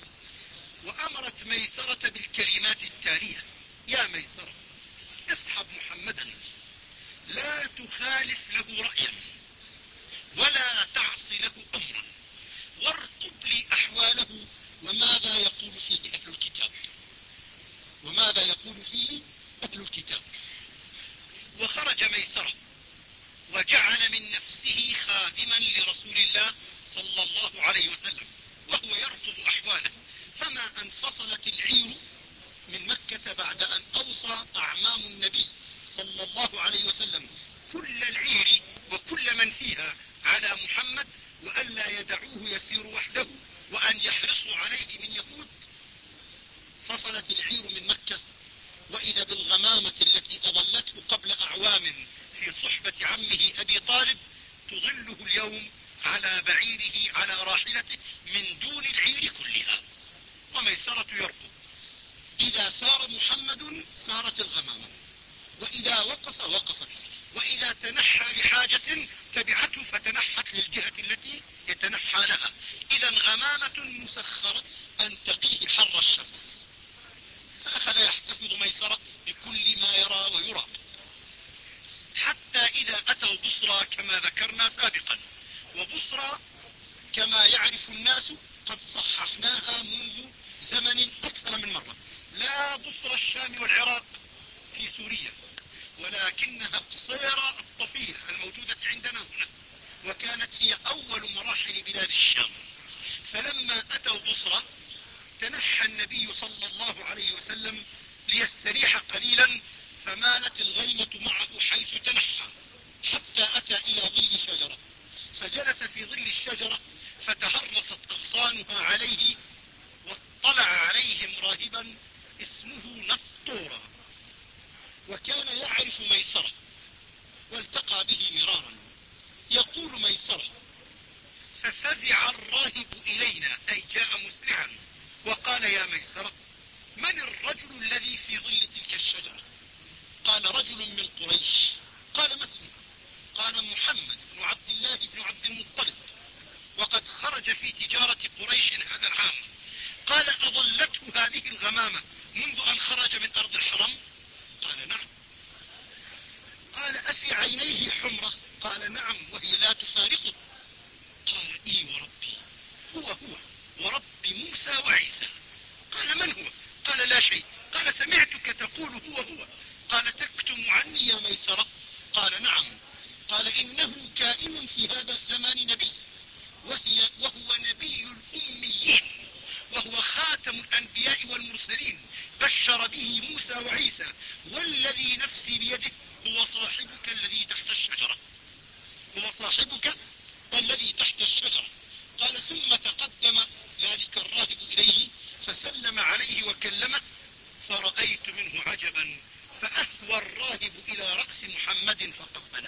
وأمرت ميسرة بالكلمات التالية: يا ميسرة، اصحب محمدا، لا تخالف له رأيا ولا تعص له أمرا، وارقب لي أحواله وماذا يقول فيه أهل الكتاب وماذا يقول فيه أهل الكتاب. وخرج ميسرة وجعل من نفسه خادما لرسول الله صلى الله عليه وسلم وهو يرقب أحواله. فما انفصلت العير من مكة بعد أن أوصى أعمام النبي صلى الله عليه وسلم كل العير وكل من فيها على محمد، وألا يدعوه يسير وحده، وأن يحرصوا عليه من يهود. فصلت العير من مكة، وإذا بالغمامة التي أظلته قبل أعوام في صحبة عمه أبي طالب تظله اليوم على بعيره على راحلته من دون العير كلها، وميسرة يركض. إذا سار محمد سارت الغمامة، وإذا وقف وقفت، وإذا تنحى لحاجة تبعته فتنحت للجهة التي يتنحى لها. إذا غمامة مسخرة أن تقيه حر الشمس. فأخذ يحتفظ ميسرة بكل ما يرى ويراقب، حتى إذا أتوا بصرى كما ذكرنا سابقا. وبصرى كما يعرف الناس قد صححناها منذ زمن أكثر من مرة، لا بصرى الشام والعراق في سوريا، ولكنها بصيرة الطفيلة الموجودة عندنا هنا، وكانت هي أول مراحل بلاد الشام. فلما أتوا بصرى تنحى النبي صلى الله عليه وسلم ليستريح قليلا، فمالت الغيمة معه حيث تنحى حتى أتى إلى ظل شجرة، فجلس في ظل الشجرة فتهرست أغصانها عليه، واطلع عليهم راهبا اسمه نسطورة، وكان يعرف ميسرة والتقى به مرارا. يقول ميسرة: ففزع الراهب إلينا، أي جاء مسرعا، وقال: يا ميسرة، من الرجل الذي في ظل تلك الشجرة؟ قال: رجل من قريش. قال: ما اسمه؟ قال: محمد بن عبد الله بن عبد المطلب، وقد خرج في تجارة قريش هذا العام. قال: أضلته هذه الغمامة منذ أن خرج من أرض الحرم؟ قال: نعم. قال: أفي عينيه حمرة؟ قال: نعم، وهي لا تفارقه. قال: إي وربي، هو هو ورب موسى وعيسى. قال: من هو؟ قال: لا شيء. قال: سمعتك تقول هو هو. قال: تكتم عني يا ميسرة؟ قال: نعم. قال: إنه كائن في هذا الزمان نبي، وهي وهو نبي الأميين، وهو خاتم الأنبياء والمرسلين، بشر به موسى وعيسى، والذي نفسي بيده هو صاحبك الذي تحت الشجرة، هو صاحبك الذي تحت الشجرة. قال: ثم تقدم ذلك الراهب إليه فسلم عليه وكلمه، فرأيت منه عجبا، فأهوى الراهب إلى رأس محمد فقبله.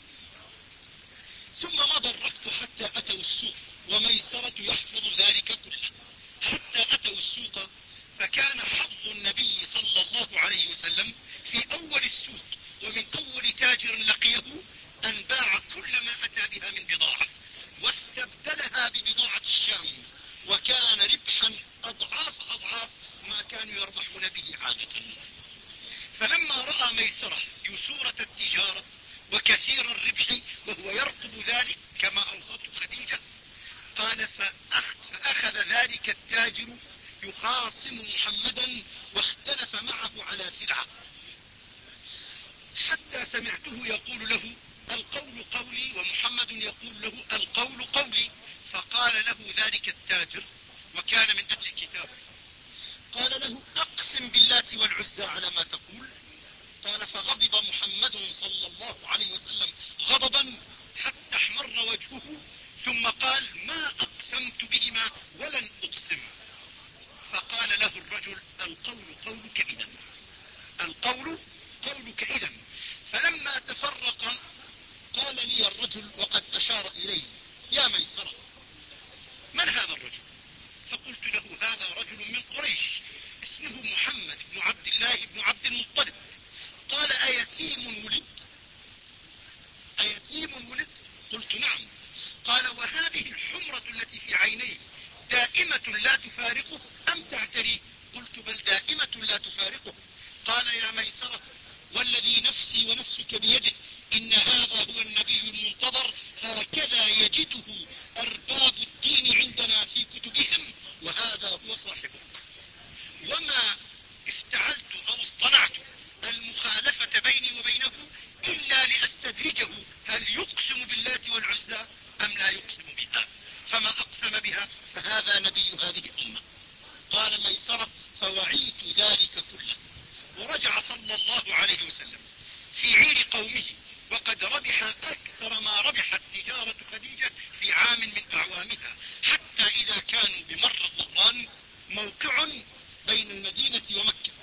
ثم مضى الركب حتى أتوا السوق، وميسرة يحفظ ذلك كله. حتى أتوا السوق، فكان حظ النبي صلى الله عليه وسلم في أول السوق ومن أول تاجر لقيه أن باع كل ما أتى بها من بضاعة، واستبدلها ببضاعة الشام، وكان ربحا أضعاف أضعاف ما كانوا يربحون به عادة. فلما رأى ميسرة يسورة التجارة وكثير الربح وهو يرقب ذلك كما أوصته خديجة، قال: فأخذ ذلك التاجر يخاصم محمدا، واختلف معه على سلعة، حتى سمعته يقول له: القول قولي، ومحمد يقول له: القول قولي. فقال له ذلك التاجر، وكان من أهل الكتاب، قال له: أقسم باللات والعزى على ما تقول. قال: فغضب محمد صلى الله عليه وسلم غضبا حتى احمر وجهه، ثم قال: ما أقسمت بهما ولن أقسم. فقال له الرجل: القول قولك إذن، القول قولك إذن. فلما تفرق قال لي الرجل وقد أشار إليه: يا ميسرة، من هذا الرجل؟ فقلت له: هذا رجل من قريش اسمه محمد بن عبد الله بن عبد المطلب. قال: أيتيم ولد؟ أيتيم ولد؟ قلت: نعم. قال: وهذه الحمرة التي في عينيه دائمة لا تفارقه أم تعتري؟ قلت: بل دائمة لا تفارقه. قال: يا ميسرة، والذي نفسي ونفسك بيده، إن هذا هو النبي المنتظر، هكذا يجده أرباب الدين عندنا في كتبهم، وهذا هو صاحبك. وما افتعلت أو اصطنعت المخالفة بيني وبينه إلا لأستدرجه هل يقسم باللات والعزى أم لا يقسم بها، فما أقسم بها فهذا نبي هذه الأمة. قال ميسرة: فوعيت ذلك كله. ورجع صلى الله عليه وسلم في عير قومه، وقد ربح أكثر ما ربحت تجارة خديجة في عام من أعوامها، حتى إذا كانوا بمر الظهران، موقع بين المدينة ومكة،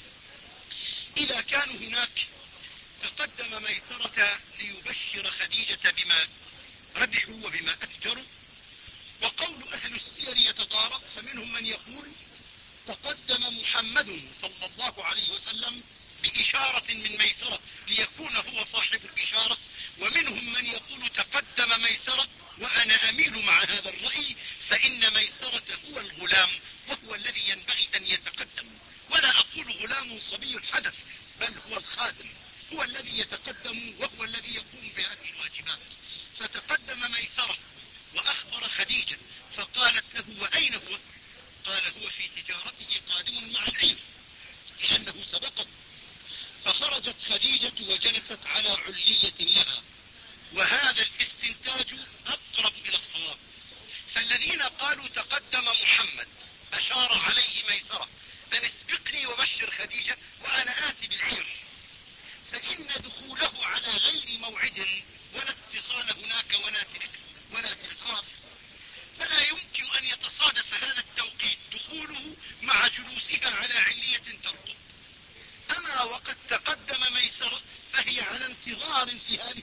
إذا كانوا هناك تقدم ميسرة ليبشر خديجة بما ربحوا وبما أتجروا. وقول أهل السير يتضارب، فمنهم من يقول: تقدم محمد صلى الله عليه وسلم بإشارة من ميسرة ليكون هو صاحب الإشارة، ومنهم من يقول: تقدم ميسرة، وأنا أميل مع هذا الرأي، فإن ميسرة هو الغلام وهو الذي ينبغي أن يتقدم، ولا أقول غلام صبي الحدث، بل هو الخادم، هو الذي يتقدم وهو الذي يقوم بهذه الواجبات. فتقدم ميسرة وأخبر خديجة، فقالت له: وأين هو؟ قال: هو في تجارته قادم مع العير، لأنه سبقه. فخرجت خديجة وجلست على علية لها، وهذا الاستنتاج أقرب إلى الصواب. فالذين قالوا تقدم محمد أشار عليه ميسرة أن اسبقني وبشر خديجة وأنا آتي بالعير، فإن دخوله على غير موعد ولا اتصال هناك ولا تلكس ولا تلخاص، فلا يمكن أن يتصادف هذا التوقيت دخوله مع جلوسها على علية ترقب. أما وقد تقدم ميسرة فهي على انتظار في هذه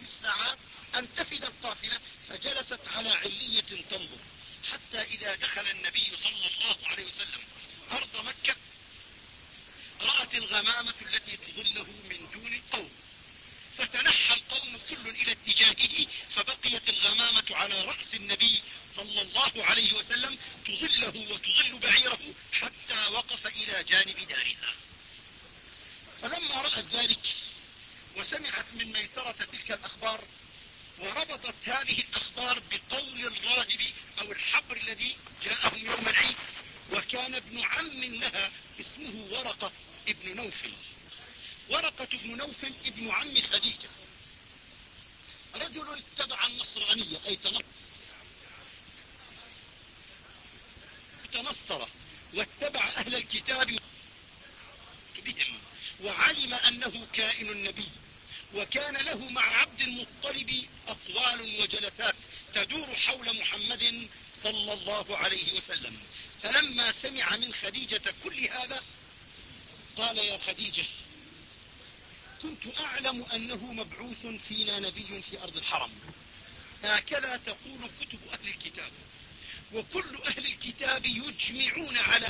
إذا دخل النبي صلى الله عليه وسلم أرض مكة رأت الغمامة التي تظله من دون القوم، فتنحى القوم كل إلى اتجاهه، فبقيت الغمامة على رأس النبي صلى الله عليه وسلم تظله وتظل بعيره حتى وقف إلى جانب دارها. فلما رأت ذلك وسمعت من ميسرة تلك الأخبار وربطت هذه الأخبار بقول الراهب أو الحبر الذي جاءهم يوم العيد، وكان ابن عم لها اسمه ورقة ابن نوفل. ورقة ابن نوفل ابن عم خديجة، رجل اتبع النصرانية أي تنصر واتبع أهل الكتاب بهم، وعلم أنه كائن النبي، وكان له مع عبد المطلب أقوال وجلسات تدور حول محمد صلى الله عليه وسلم. فلما سمع من خديجة كل هذا قال: يا خديجة، كنت أعلم أنه مبعوث فينا نبي في أرض الحرم، هكذا تقول كتب أهل الكتاب، وكل أهل الكتاب يجمعون على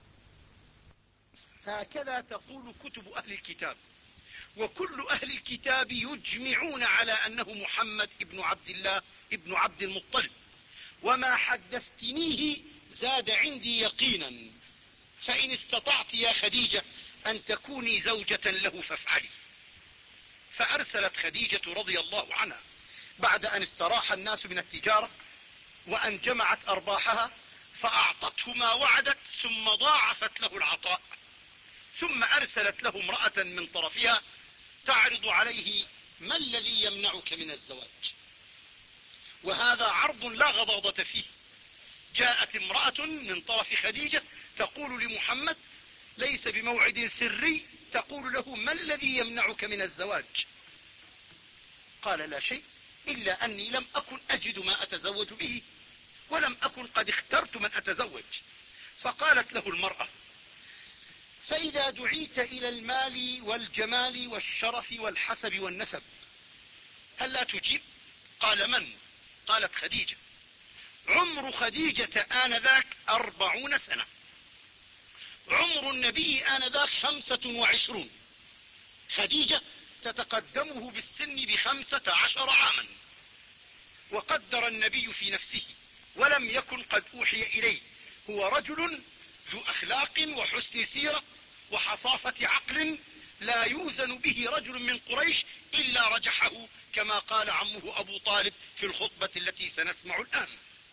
هكذا تقول كتب أهل الكتاب وكل أهل الكتاب يجمعون على أنه محمد ابن عبد الله ابن عبد المطلب، وما حدثتنيه زاد عندي يقينا، فإن استطعت يا خديجة أن تكوني زوجة له فافعلي. فأرسلت خديجة رضي الله عنها بعد أن استراح الناس من التجارة وأن جمعت أرباحها، فأعطته ما وعدت ثم ضاعفت له العطاء، ثم أرسلت له امرأة من طرفها تعرض عليه: ما الذي يمنعك من الزواج؟ وهذا عرض لا غضاضة فيه. جاءت امرأة من طرف خديجة تقول لمحمد ليس بموعد سري، تقول له: ما الذي يمنعك من الزواج؟ قال: لا شيء، إلا أني لم أكن أجد ما أتزوج به، ولم أكن قد اخترت من أتزوج. فقالت له المرأة: فإذا دعيت إلى المال والجمال والشرف والحسب والنسب هل لا تجيب؟ قال: من؟ قالت: خديجة. عمر خديجة آنذاك أربعون سنة، عمر النبي آنذاك خمسة وعشرون، خديجة تتقدمه بالسن بخمسة عشر عاما. وقدر النبي في نفسه ولم يكن قد أوحي إليه: هو رجل ذو أخلاق وحسن سيرة وحصافة عقل لا يوزن به رجل من قريش إلا رجحه، كما قال عمه أبو طالب في الخطبة التي سنسمع الآن.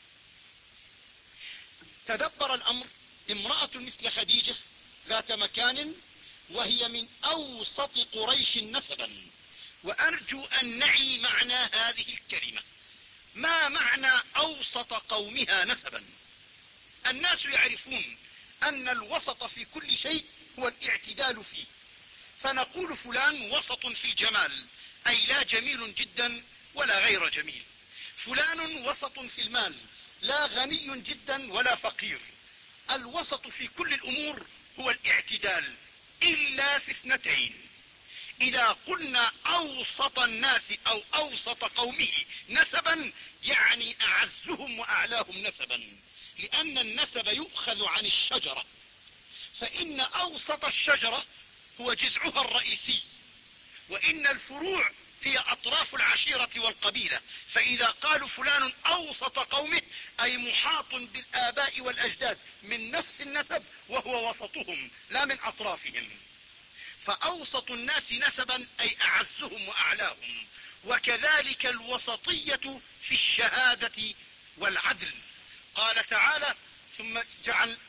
تدبر الأمر، امرأة مثل خديجة ذات مكان، وهي من أوسط قريش نسبا. وأرجو أن نعي معنى هذه الكلمة. ما معنى أوسط قومها نسبا؟ الناس يعرفون أن الوسط في كل شيء هو الاعتدال فيه، فنقول فلان وسط في الجمال، أي لا جميل جدا ولا غير جميل. فلان وسط في المال، لا غني جدا ولا فقير. الوسط في كل الأمور هو الاعتدال، إلا في اثنتين: إذا قلنا أوسط الناس أو أوسط قومه نسبا يعني أعزهم وأعلاهم نسبا، لأن النسب يؤخذ عن الشجرة، فإن أوسط الشجرة هو جذعها الرئيسي، وإن الفروع هي أطراف العشيرة والقبيلة. فإذا قالوا فلان أوسط قومه أي محاط بالآباء والأجداد من نفس النسب وهو وسطهم لا من أطرافهم. فأوسط الناس نسبا أي أعزهم وأعلاهم. وكذلك الوسطية في الشهادة والعدل. قال تعالى: ثم جعل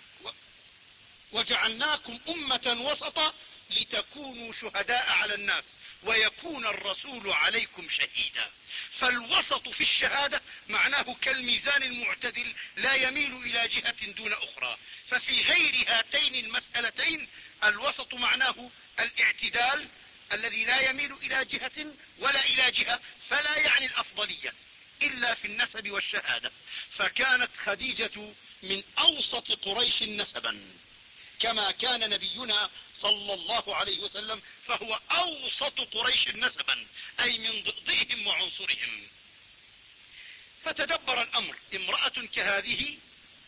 وجعلناكم أمة وسطا لتكونوا شهداء على الناس ويكون الرسول عليكم شهيدا. فالوسط في الشهادة معناه كالميزان المعتدل لا يميل إلى جهة دون أخرى. ففي غير هاتين المسألتين الوسط معناه الاعتدال الذي لا يميل إلى جهة ولا إلى جهة، فلا يعني الأفضلية إلا في النسب والشهادة. فكانت خديجة من أوسط قريش نسبا، كما كان نبينا صلى الله عليه وسلم فهو أوسط قريش نسبا، أي من ضئضئهم وعنصرهم. فتدبر الأمر، امرأة كهذه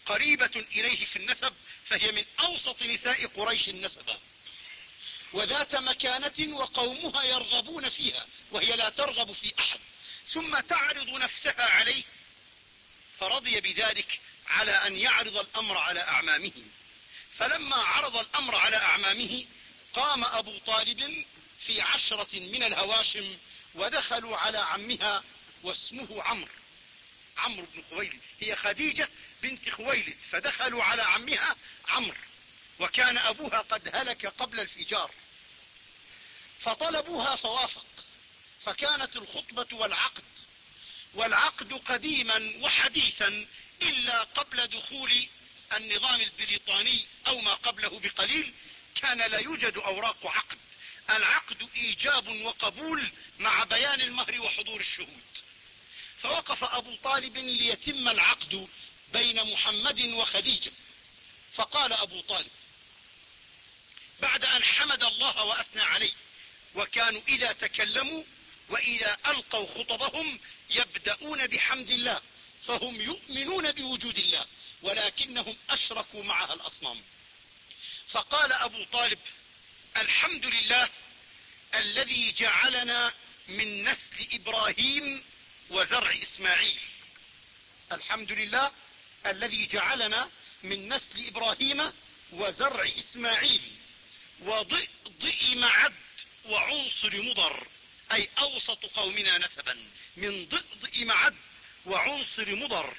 قريبة إليه في النسب، فهي من أوسط نساء قريش نسبا، وذات مكانة وقومها يرغبون فيها وهي لا ترغب في أحد، ثم تعرض نفسها عليه، فرضي بذلك على أن يعرض الأمر على أعمامه. فلما عرض الأمر على أعمامه قام أبو طالب في عشرة من الهواشم ودخلوا على عمها واسمه عمرو عمرو بن خويلد، هي خديجة بنت خويلد، فدخلوا على عمها عمرو، وكان أبوها قد هلك قبل الفجار، فطلبوها فوافق، فكانت الخطبة والعقد والعقد قديما وحديثا إلا قبل دخول النظام البريطاني أو ما قبله بقليل كان لا يوجد أوراق عقد، العقد إيجاب وقبول مع بيان المهر وحضور الشهود. فوقف أبو طالب ليتم العقد بين محمد وخديجة، فقال أبو طالب بعد أن حمد الله وأثنى عليه، وكانوا إذا تكلموا وإذا ألقوا خطبهم يبدأون بحمد الله، فهم يؤمنون بوجود الله ولكنهم أشركوا معها الأصنام. فقال أبو طالب الحمد لله الذي جعلنا من نسل إبراهيم وزرع إسماعيل، الحمد لله الذي جعلنا من نسل إبراهيم وزرع إسماعيل وضئ معد وعنصر مضر، أي أوسط قومنا نسبا، من ضئ معد وعنصر مضر،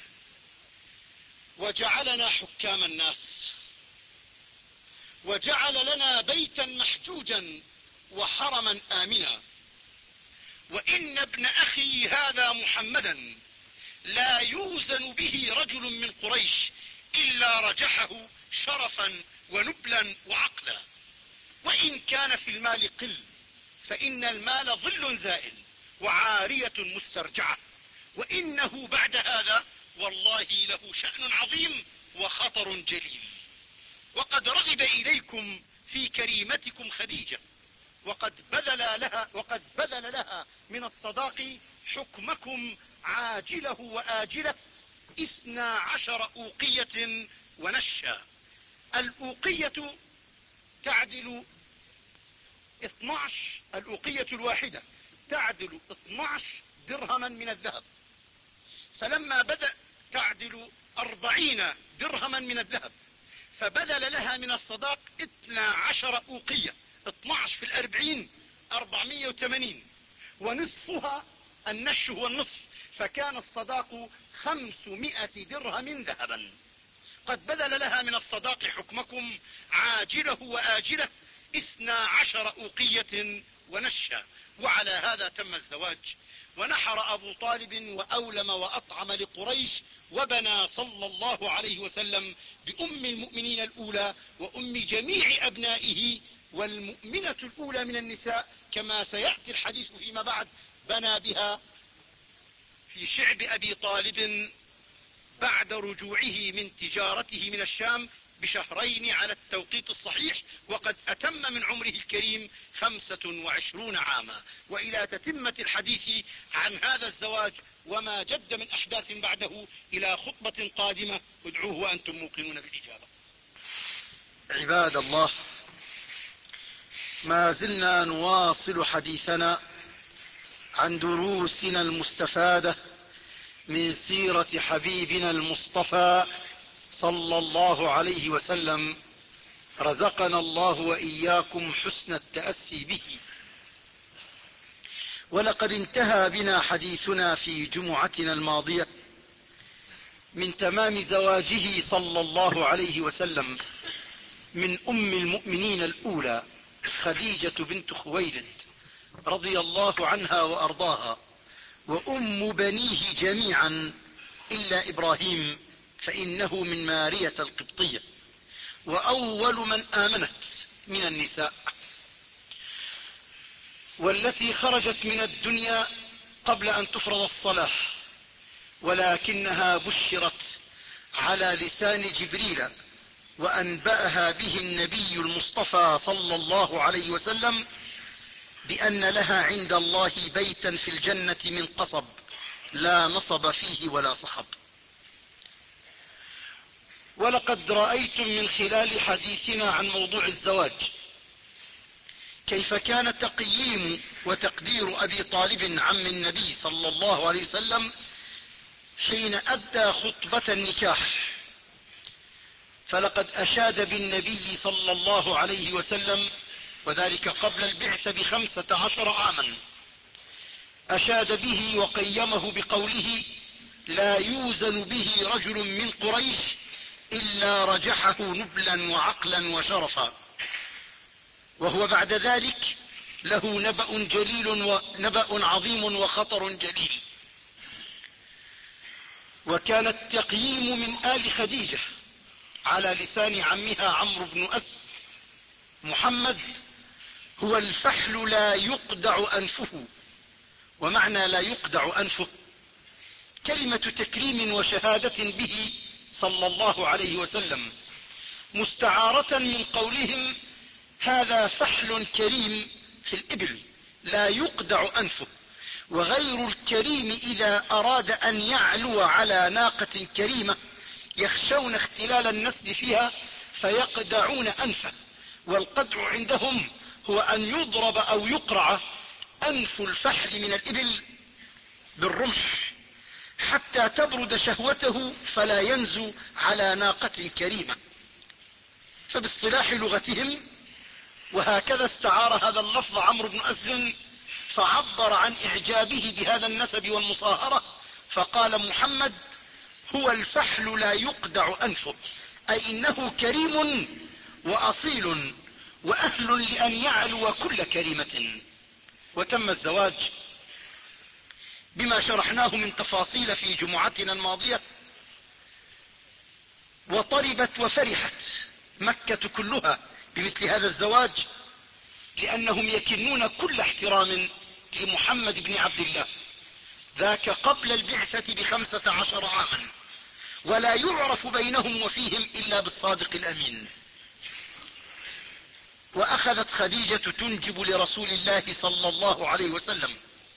وجعلنا حكام الناس، وجعل لنا بيتا محجوجا وحرما آمنا، وإن ابن أخي هذا محمدا لا يوزن به رجل من قريش إلا رجحه شرفا ونبلا وعقلا، وإن كان في المال قل فإن المال ظل زائل وعارية مسترجعة، وإنه بعد هذا والله له شأن عظيم وخطر جليل، وقد رغب إليكم في كريمتكم خديجة، وقد بذل لها, وقد بذل لها من الصداق حكمكم عاجله وآجله اثنا عشر أوقية ونشا. الأوقية تعدل اثنى عشر، الأوقية الواحدة تعدل اثنى عشر درهما من الذهب، فلما بدأ تعدل أربعين درهما من الذهب، فبذل لها من الصداق اثنى عشر أوقية، اثنى عشر في الأربعين أربعمائة وثمانين، ونصفها النش هو النصف، فكان الصداق خمسمائة درهم ذهبا. قد بذل لها من الصداق حكمكم عاجله وآجله اثنا عشر أوقية ونشا، وعلى هذا تم الزواج. ونحر أبو طالب وأولم وأطعم لقريش، وبنى صلى الله عليه وسلم بأم المؤمنين الأولى وأم جميع أبنائه والمؤمنة الأولى من النساء كما سيأتي الحديث فيما بعد، بنى بها في شعب أبي طالب بعد رجوعه من تجارته من الشام بشهرين على التوقيت الصحيح، وقد أتم من عمره الكريم خمسة وعشرون عاما. وإلى تتمة الحديث عن هذا الزواج وما جد من أحداث بعده إلى خطبة قادمة، ادعوه وأنتم موقنون بالإجابة. عباد الله، ما زلنا نواصل حديثنا عن دروسنا المستفادة من سيرة حبيبنا المصطفى صلى الله عليه وسلم، رزقنا الله وإياكم حسن التأسي به. ولقد انتهى بنا حديثنا في جمعتنا الماضية من تمام زواجه صلى الله عليه وسلم من أم المؤمنين الأولى خديجة بنت خويلد رضي الله عنها وأرضاها، وأم بنيه جميعا إلا إبراهيم فإنه من مارية القبطية، وأول من آمنت من النساء، والتي خرجت من الدنيا قبل أن تفرض الصلاة، ولكنها بشرت على لسان جبريل وأنبأها به النبي المصطفى صلى الله عليه وسلم بأن لها عند الله بيتا في الجنة من قصب لا نصب فيه ولا صخب. ولقد رأيتم من خلال حديثنا عن موضوع الزواج كيف كان تقييم وتقدير أبي طالب عم النبي صلى الله عليه وسلم حين أدى خطبة النكاح. فلقد أشاد بالنبي صلى الله عليه وسلم، وذلك قبل البعثة بخمسة عشر عاما، أشاد به وقيمه بقوله: لا يوزن به رجل من قريش إلا رجحه نبلا وعقلا وشرفا. وهو بعد ذلك له نبأ جليل ونبأ عظيم وخطر جليل. وكان التقييم من آل خديجة على لسان عمها عمرو بن أسد محمد هو الفحل لا يقدع أنفه. ومعنى لا يقدع أنفه كلمة تكريم وشهادة به صلى الله عليه وسلم، مستعارة من قولهم: هذا فحل كريم في الإبل لا يقدع أنفه. وغير الكريم إذا أراد أن يعلو على ناقة كريمة يخشون اختلال النسل فيها فيقدعون أنفه. والقدع عندهم هو أن يضرب أو يقرع أنف الفحل من الإبل بالرمح حتى تبرد شهوته فلا ينزو على ناقة كريمة. فباصطلاح لغتهم، وهكذا استعار هذا اللفظ عمرو بن أسد فعبر عن إعجابه بهذا النسب والمصاهرة فقال: محمد هو الفحل لا يقدع أنفه، أي إنه كريم وأصيل وأهل لأن يعلو كل كريمة. وتم الزواج بما شرحناه من تفاصيل في جمعتنا الماضية، وطربت وفرحت مكة كلها بمثل هذا الزواج، لأنهم يكنون كل احترام لمحمد بن عبد الله، ذاك قبل البعثة بخمسة عشر عاما، ولا يعرف بينهم وفيهم إلا بالصادق الأمين. وأخذت خديجة تنجب لرسول الله صلى الله عليه وسلم،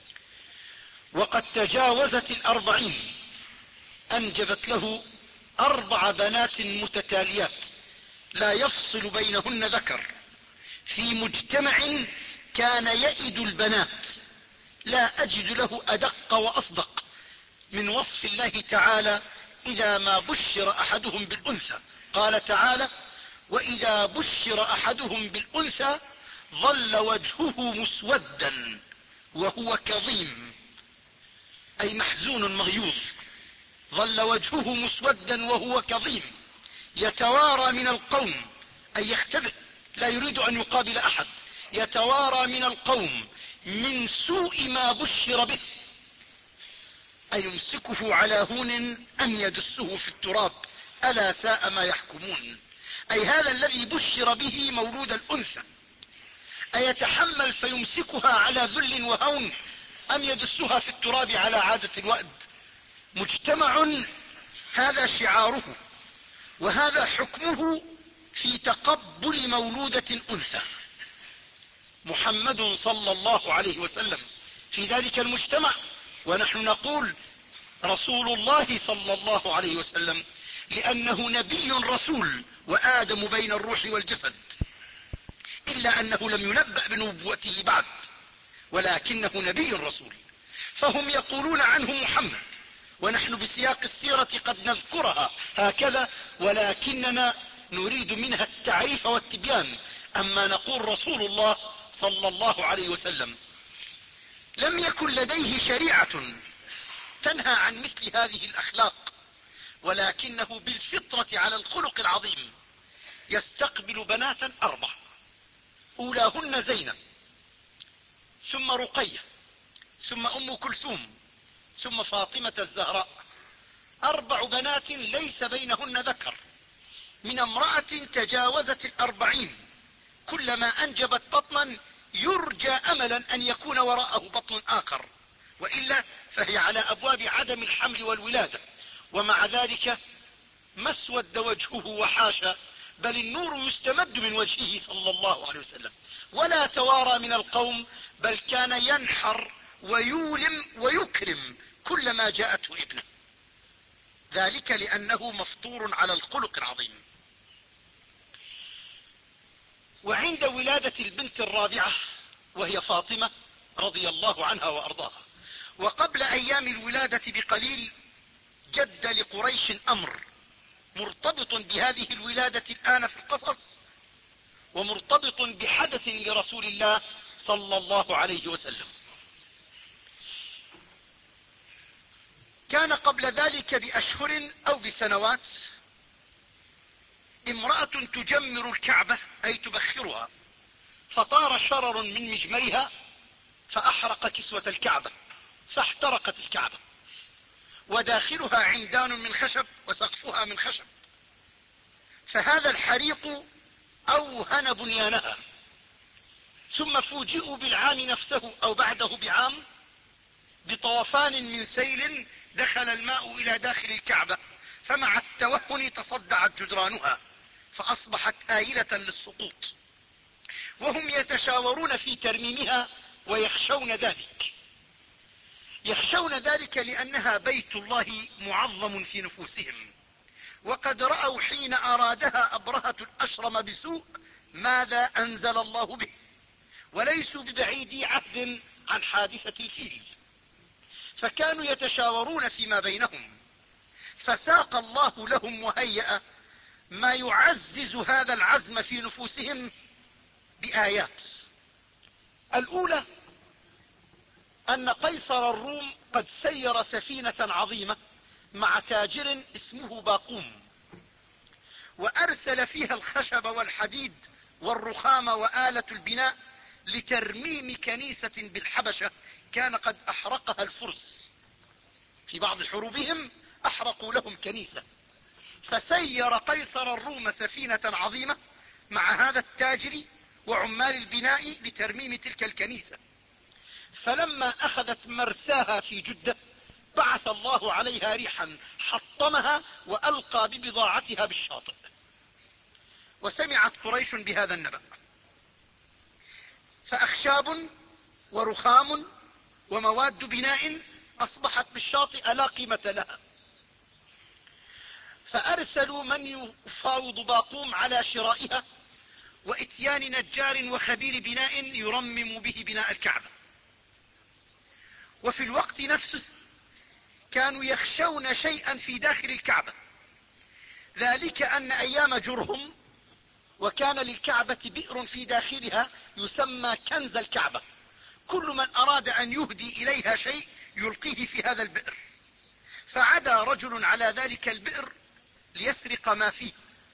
وقد تجاوزت الأربعين، أنجبت له أربع بنات متتاليات لا يفصل بينهن ذكر، في مجتمع كان يئد البنات. لا أجد له أدق وأصدق من وصف الله تعالى إذا ما بشر أحدهم بالأنثى. قال تعالى: وإذا بشر أحدهم بالأنثى ظل وجهه مسودا وهو كظيم، أي محزون مغيوظ. ظل وجهه مسودا وهو كظيم يتوارى من القوم، أي يختبئ لا يريد أن يقابل أحد، يتوارى من القوم من سوء ما بشر به، أي يمسكه على هون أم يدسه في التراب، ألا ساء ما يحكمون. أي هذا الذي بشر به مولود الأنثى أيتحمل فيمسكها على ذل وهون أم يدسها في التراب على عادة الوأد؟ مجتمع هذا شعاره وهذا حكمه في تقبل مولودة أنثى. محمد صلى الله عليه وسلم في ذلك المجتمع، ونحن نقول رسول الله صلى الله عليه وسلم لأنه نبي رسول وآدم بين الروح والجسد، إلا أنه لم ينبأ بنبوته بعد، ولكنه نبي رسول. فهم يقولون عنه محمد، ونحن بسياق السيرة قد نذكرها هكذا، ولكننا نريد منها التعريف والتبيان. أما نقول رسول الله صلى الله عليه وسلم لم يكن لديه شريعة تنهى عن مثل هذه الأخلاق، ولكنه بالفطرة على الخلق العظيم يستقبل بناتا أربع، أولاهن زينب، ثم رقية، ثم أم كلثوم، ثم فاطمة الزهراء. أربع بنات ليس بينهن ذكر، من امرأة تجاوزت الأربعين كلما أنجبت بطنا يرجى أملا أن يكون وراءه بطن آخر، وإلا فهي على أبواب عدم الحمل والولادة. ومع ذلك ما اسود وجهه وحاشا، بل النور يستمد من وجهه صلى الله عليه وسلم، ولا توارى من القوم، بل كان ينحر ويولم ويكرم كلما جاءته ابنه. ذلك لأنه مفطور على الخلق العظيم. وعند ولادة البنت الرابعة وهي فاطمة رضي الله عنها وأرضاها، وقبل أيام الولادة بقليل، جد لقريش أمر مرتبط بهذه الولادة الآن في القصص، ومرتبط بحدث لرسول الله صلى الله عليه وسلم. كان قبل ذلك بأشهر أو بسنوات امرأة تجمر الكعبة أي تبخرها، فطار شرر من مجمرها فأحرق كسوة الكعبة فاحترقت الكعبة، وداخلها عمدان من خشب وسقفها من خشب، فهذا الحريق أوهن بنيانها. ثم فوجئوا بالعام نفسه أو بعده بعام بطوفان من سيل دخل الماء إلى داخل الكعبة، فمع التوهن تصدعت جدرانها فأصبحت آيلة للسقوط، وهم يتشاورون في ترميمها ويخشون ذلك يخشون ذلك لأنها بيت الله معظم في نفوسهم، وقد رأوا حين أرادها أبرهة الأشرم بسوء ماذا أنزل الله به، وليسوا ببعيدي عهد عن حادثة الفيل، فكانوا يتشاورون فيما بينهم، فساق الله لهم وهيأ ما يعزز هذا العزم في نفوسهم بآيات. الأولى أن قيصر الروم قد سير سفينة عظيمة مع تاجر اسمه باقوم، وأرسل فيها الخشب والحديد والرخام وآلة البناء لترميم كنيسة بالحبشة كان قد أحرقها الفرس في بعض حروبهم، أحرقوا لهم كنيسة، فسير قيصر الروم سفينة عظيمة مع هذا التاجر وعمال البناء لترميم تلك الكنيسة. فلما أخذت مرساها في جدة بعث الله عليها ريحا حطمها وألقى ببضاعتها بالشاطئ، وسمعت قريش بهذا النبأ، فأخشاب ورخام ومواد بناء أصبحت بالشاطئ لا قيمة لها، فأرسلوا من يفاوض باقوم على شرائها وإتيان نجار وخبير بناء يرمم به بناء الكعبة. وفي الوقت نفسه كانوا يخشون شيئا في داخل الكعبة، ذلك أن أيام جرهم وكان للكعبة بئر في داخلها يسمى كنز الكعبة، كل من أراد أن يهدي إليها شيء يلقيه في هذا البئر، فعدا رجل على ذلك البئر ليسرق ما فيه،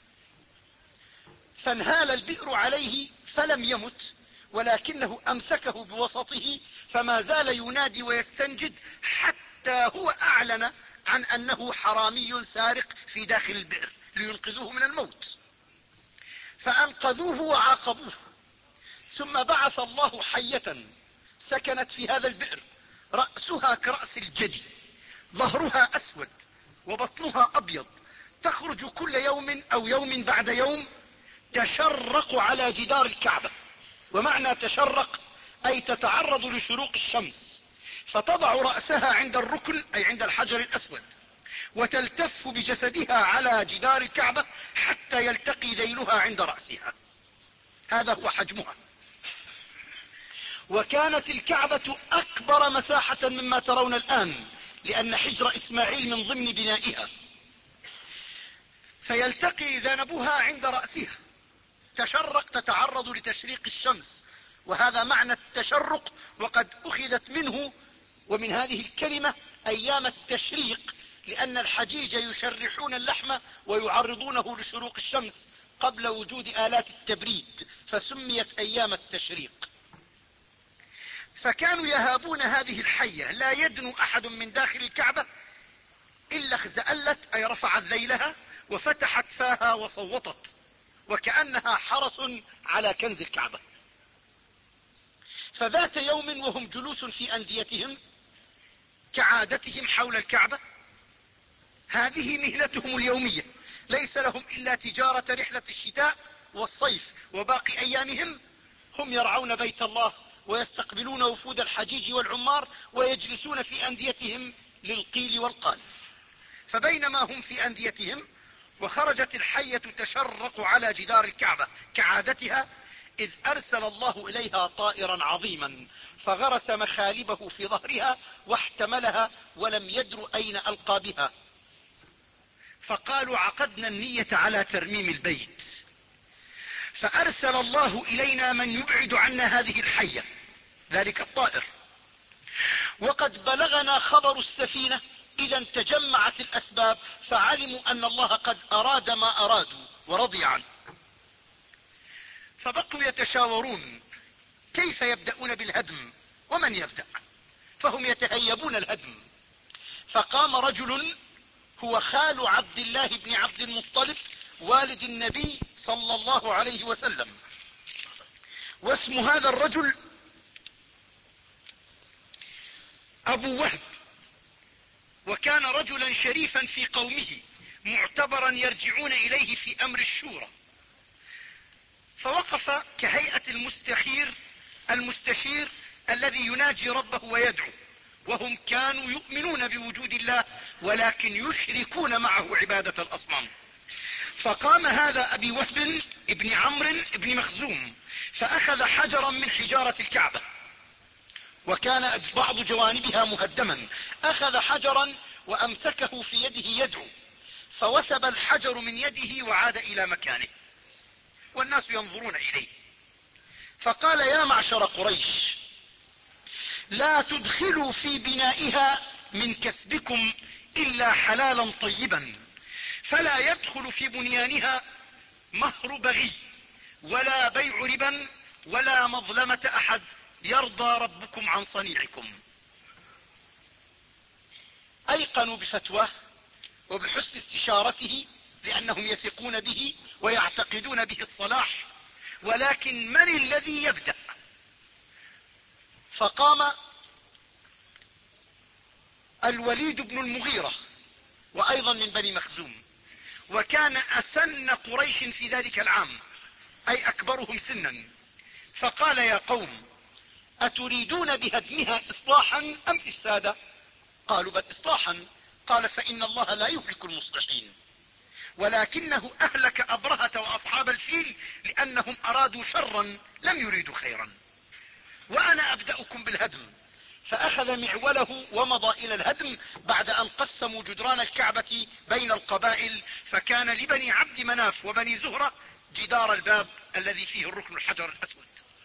فانهال البئر عليه فلم يمت، ولكنه أمسكه بوسطه فما زال ينادي ويستنجد حتى هو أعلن عن أنه حرامي سارق في داخل البئر لينقذوه من الموت، فأنقذوه وعاقبوه. ثم بعث الله حية سكنت في هذا البئر رأسها كرأس الجدي، ظهرها أسود وبطنها أبيض، تخرج كل يوم أو يوم بعد يوم تشرق على جدار الكعبة، ومعنى تشرق أي تتعرض لشروق الشمس، فتضع رأسها عند الركن أي عند الحجر الأسود، وتلتف بجسدها على جدار الكعبة حتى يلتقي ذيلها عند رأسها، هذا هو حجمها. وكانت الكعبة أكبر مساحة مما ترون الآن، لأن حجر إسماعيل من ضمن بنائها، فيلتقي ذنبها عند رأسها، تشرق تتعرض لتشريق الشمس، وهذا معنى التشرق، وقد أخذت منه ومن هذه الكلمة أيام التشريق، لأن الحجيج يشرحون اللحم ويعرضونه لشروق الشمس قبل وجود آلات التبريد، فسميت أيام التشريق. فكانوا يهابون هذه الحية، لا يدنو أحد من داخل الكعبة إلا اخزألت أي رفعت ذيلها وفتحت فاها وصوتت، وكأنها حرس على كنز الكعبة. فذات يوم وهم جلوس في أنديتهم كعادتهم حول الكعبة، هذه مهنتهم اليومية، ليس لهم إلا تجارة رحلة الشتاء والصيف، وباقي أيامهم هم يرعون بيت الله ويستقبلون وفود الحجيج والعمار ويجلسون في أنديتهم للقيل والقال. فبينما هم في أنديتهم وخرجت الحية تشرق على جدار الكعبة كعادتها، إذ أرسل الله إليها طائرا عظيما فغرس مخالبه في ظهرها واحتملها ولم يدر أين ألقى بها. فقالوا عقدنا النية على ترميم البيت، فأرسل الله إلينا من يبعد عنا هذه الحية، ذلك الطائر. وقد بلغنا خبر السفينة، إذا تجمعت الأسباب فعلموا أن الله قد أراد ما أرادوا ورضي عنه. فبقوا يتشاورون كيف يبدأون بالهدم ومن يبدأ، فهم يتهيبون الهدم. فقام رجل هو خال عبد الله بن عبد المطلب والد النبي صلى الله عليه وسلم، واسم هذا الرجل أبو وهب، وكان رجلا شريفا في قومه معتبرا يرجعون إليه في أمر الشورى. فوقف كهيئة المستخير المستشير الذي يناجي ربه ويدعو، وهم كانوا يؤمنون بوجود الله ولكن يشركون معه عبادة الأصنام. فقام هذا أبي وهب ابن عمرو ابن مخزوم فأخذ حجرا من حجارة الكعبة، وكان بعض جوانبها مهدما، أخذ حجرا وأمسكه في يده يدعو، فوثب الحجر من يده وعاد إلى مكانه والناس ينظرون إليه. فقال يا معشر قريش، لا تدخلوا في بنائها من كسبكم إلا حلالا طيبا، فلا يدخل في بنيانها مهر بغي ولا بيع ربا ولا مظلمة أحد، يرضى ربكم عن صنيعكم. أيقنوا بفتواه وبحسن استشارته لأنهم يثقون به ويعتقدون به الصلاح، ولكن من الذي يبدأ؟ فقام الوليد بن المغيرة وأيضا من بني مخزوم، وكان أسن قريش في ذلك العام أي أكبرهم سنا. فقال يا قوم، أتريدون بهدمها إصلاحا أم إفسادا؟ قالوا بل إصلاحا. قال فإن الله لا يهلك المصلحين، ولكنه أهلك أبرهة وأصحاب الفيل لأنهم أرادوا شرا لم يريدوا خيرا، وأنا أبدأكم بالهدم. فأخذ معوله ومضى إلى الهدم بعد أن قسموا جدران الكعبة بين القبائل، فكان لبني عبد مناف وبني زهرة جدار الباب الذي فيه الركن الحجر الأسود.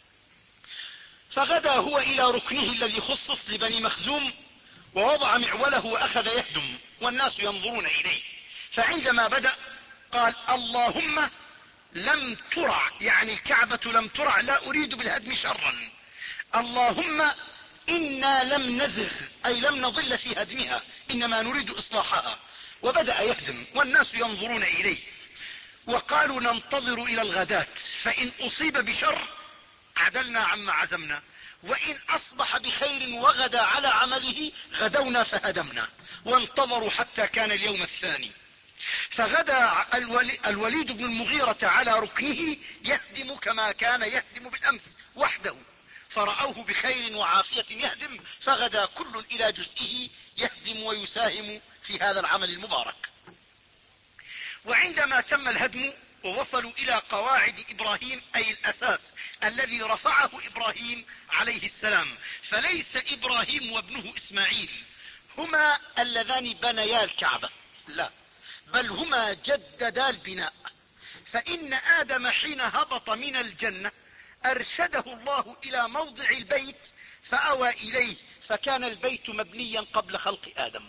فغدا هو إلى ركنه الذي خصص لبني مخزوم ووضع معوله وأخذ يهدم والناس ينظرون إليه. فعندما بدأ قال اللهم لم ترع، يعني الكعبة لم ترع، لا أريد بالهدم شرا، اللهم إنا لم نزغ أي لم نضل في هدمها، إنما نريد إصلاحها. وبدأ يهدم والناس ينظرون إليه، وقالوا ننتظر إلى الغداة، فإن أصيب بشر عدلنا عما عزمنا، وإن أصبح بخير وغدا على عمله غدونا فهدمنا. وانتظروا حتى كان اليوم الثاني، فغدا الوليد بن المغيرة على ركنه يهدم كما كان يهدم بالأمس وحده، فرأوه بخير وعافية يهدم، فغدا كل إلى جزئه يهدم ويساهم في هذا العمل المبارك. وعندما تم الهدم ووصلوا إلى قواعد إبراهيم أي الأساس الذي رفعه إبراهيم عليه السلام، فليس إبراهيم وابنه إسماعيل هما اللذان بنيا الكعبة، لا، بل هما جددا البناء. فإن آدم حين هبط من الجنة أرشده الله إلى موضع البيت فأوى إليه، فكان البيت مبنيا قبل خلق آدم.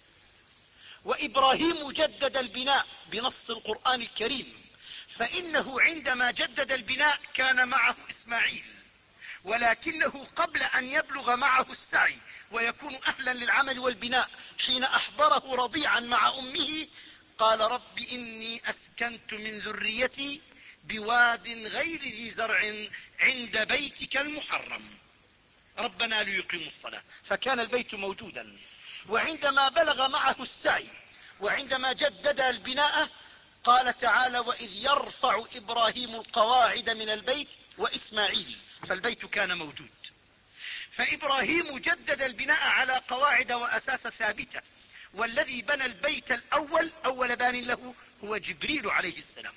وإبراهيم جدد البناء بنص القرآن الكريم، فإنه عندما جدد البناء كان معه إسماعيل، ولكنه قبل أن يبلغ معه السعي ويكون أهلا للعمل والبناء حين أحضره رضيعا مع أمه قال رب إني أسكنت من ذريتي بواد غير ذي زرع عند بيتك المحرم ربنا ليقيموا الصلاة، فكان البيت موجودا. وعندما بلغ معه السعي وعندما جدد البناء قال تعالى وإذ يرفع إبراهيم القواعد من البيت وإسماعيل، فالبيت كان موجود. فإبراهيم جدد البناء على قواعد وأساس ثابتة، والذي بنى البيت الأول أول بان له هو جبريل عليه السلام.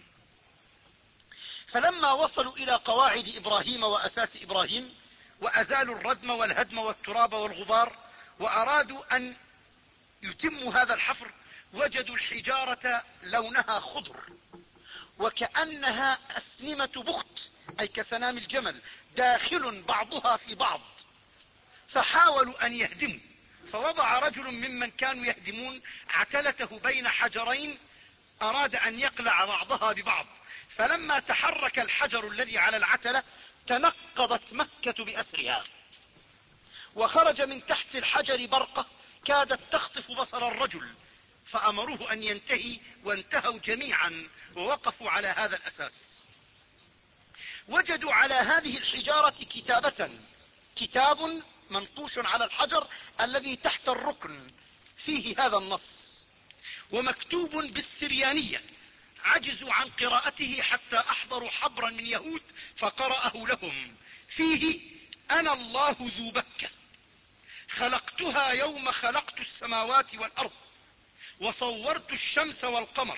فلما وصلوا إلى قواعد إبراهيم وأساس إبراهيم وأزالوا الردم والهدم والتراب والغبار وأرادوا أن يتموا هذا الحفر، وجدوا الحجارة لونها خضر وكأنها أسنمة بخت، أي كسنام الجمل، داخل بعضها في بعض. فحاولوا أن يهدموا، فوضع رجل ممن كانوا يهدمون عتلته بين حجرين، أراد أن يقلع بعضها ببعض، فلما تحرك الحجر الذي على العتلة تنقضت مكة بأسرها، وخرج من تحت الحجر برقة كادت تخطف بصر الرجل، فأمروه أن ينتهي، وانتهوا جميعا ووقفوا على هذا الأساس. وجدوا على هذه الحجارة كتابة، كتاب منقوش على الحجر الذي تحت الركن فيه هذا النص، ومكتوب بالسريانية. عجزوا عن قراءته حتى أحضروا حبرا من يهود فقرأه لهم، فيه: أنا الله ذو بكة، خلقتها يوم خلقت السماوات والأرض، وصورت الشمس والقمر،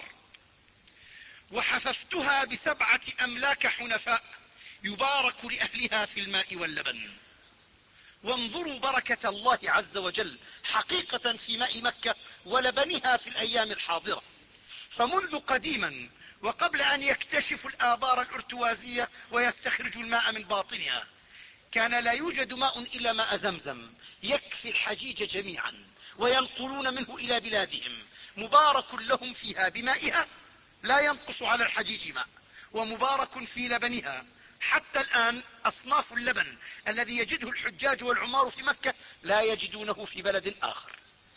وحففتها بسبعة أملاك حنفاء، يبارك لأهلها في الماء واللبن. وانظروا بركة الله عز وجل حقيقة في ماء مكة ولبنها في الأيام الحاضرة. فمنذ قديما وقبل أن يكتشفوا الآبار الارتوازية ويستخرجوا الماء من باطنها، كان لا يوجد ماء إلا ماء زمزم يكفي الحجيج جميعا، وينقلون منه إلى بلادهم، مبارك لهم فيها بمائها لا ينقص على الحجيج ماء، ومبارك في لبنها. حتى الآن أصناف اللبن الذي يجده الحجاج والعمار في مكة لا يجدونه في بلد آخر.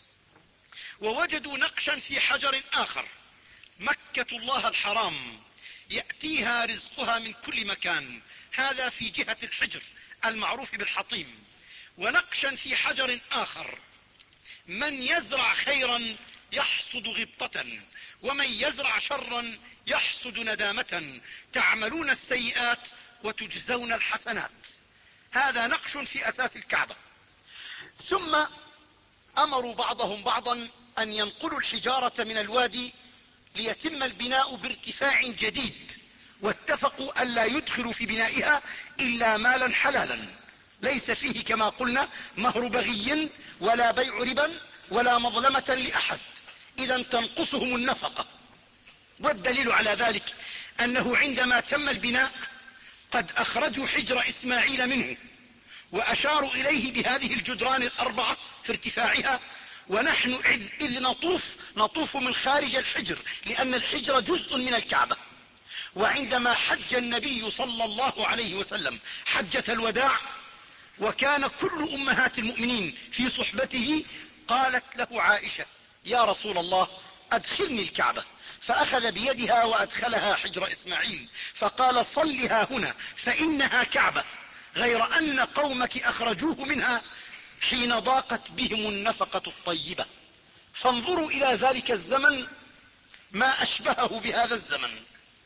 ووجدوا نقشا في حجر آخر: مكة الله الحرام يأتيها رزقها من كل مكان، هذا في جهة الحجر المعروف بالحطيم. ونقشا في حجر آخر: من يزرع خيرا يحصد غبطة، ومن يزرع شرا يحصد ندامة، تعملون السيئات وتجزون الحسنات. هذا نقش في أساس الكعبة. ثم أمروا بعضهم بعضا أن ينقلوا الحجارة من الوادي ليتم البناء بارتفاع جديد، واتفقوا ألا يدخلوا في بنائها إلا مالا حلالا ليس فيه كما قلنا مهر بغي ولا بيع ربا ولا مظلمة لأحد، إذا تنقصهم النفقة. والدليل على ذلك أنه عندما تم البناء قد أخرجوا حجر إسماعيل منه وأشاروا إليه بهذه الجدران الأربعة في ارتفاعها، ونحن إذ نطوف نطوف من خارج الحجر، لأن الحجر جزء من الكعبة. وعندما حج النبي صلى الله عليه وسلم حجة الوداع وكان كل أمهات المؤمنين في صحبته، قالت له عائشة: يا رسول الله أدخلني الكعبة، فأخذ بيدها وأدخلها حجر إسماعيل، فقال: صلها هنا فإنها كعبة، غير أن قومك أخرجوه منها حين ضاقت بهم النفقة الطيبة. فانظروا إلى ذلك الزمن ما أشبهه بهذا الزمن.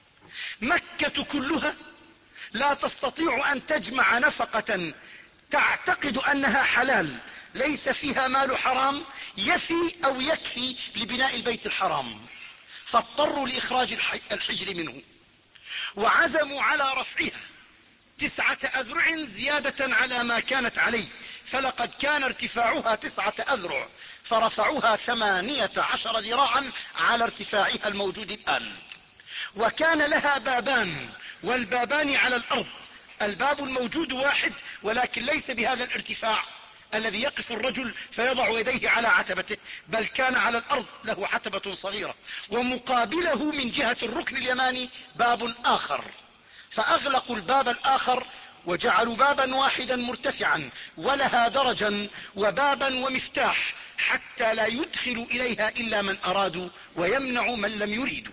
مكة كلها لا تستطيع أن تجمع نفقة تعتقد أنها حلال ليس فيها مال حرام يفي أو يكفي لبناء البيت الحرام، فاضطروا لإخراج الحجر منه، وعزموا على رفعها تسعة أذرع زيادة على ما كانت عليه، فلقد كان ارتفاعها تسعة أذرع فرفعوها ثمانية عشر ذراعا على ارتفاعها الموجود الآن. وكان لها بابان، والبابان على الأرض، الباب الموجود واحد ولكن ليس بهذا الارتفاع الذي يقف الرجل فيضع يديه على عتبته، بل كان على الأرض له عتبة صغيرة، ومقابله من جهة الركن اليماني باب آخر، فأغلقوا الباب الآخر وجعلوا بابا واحدا مرتفعا ولها درجا وبابا ومفتاح، حتى لا يدخل إليها إلا من أرادوا ويمنع من لم يريدوا.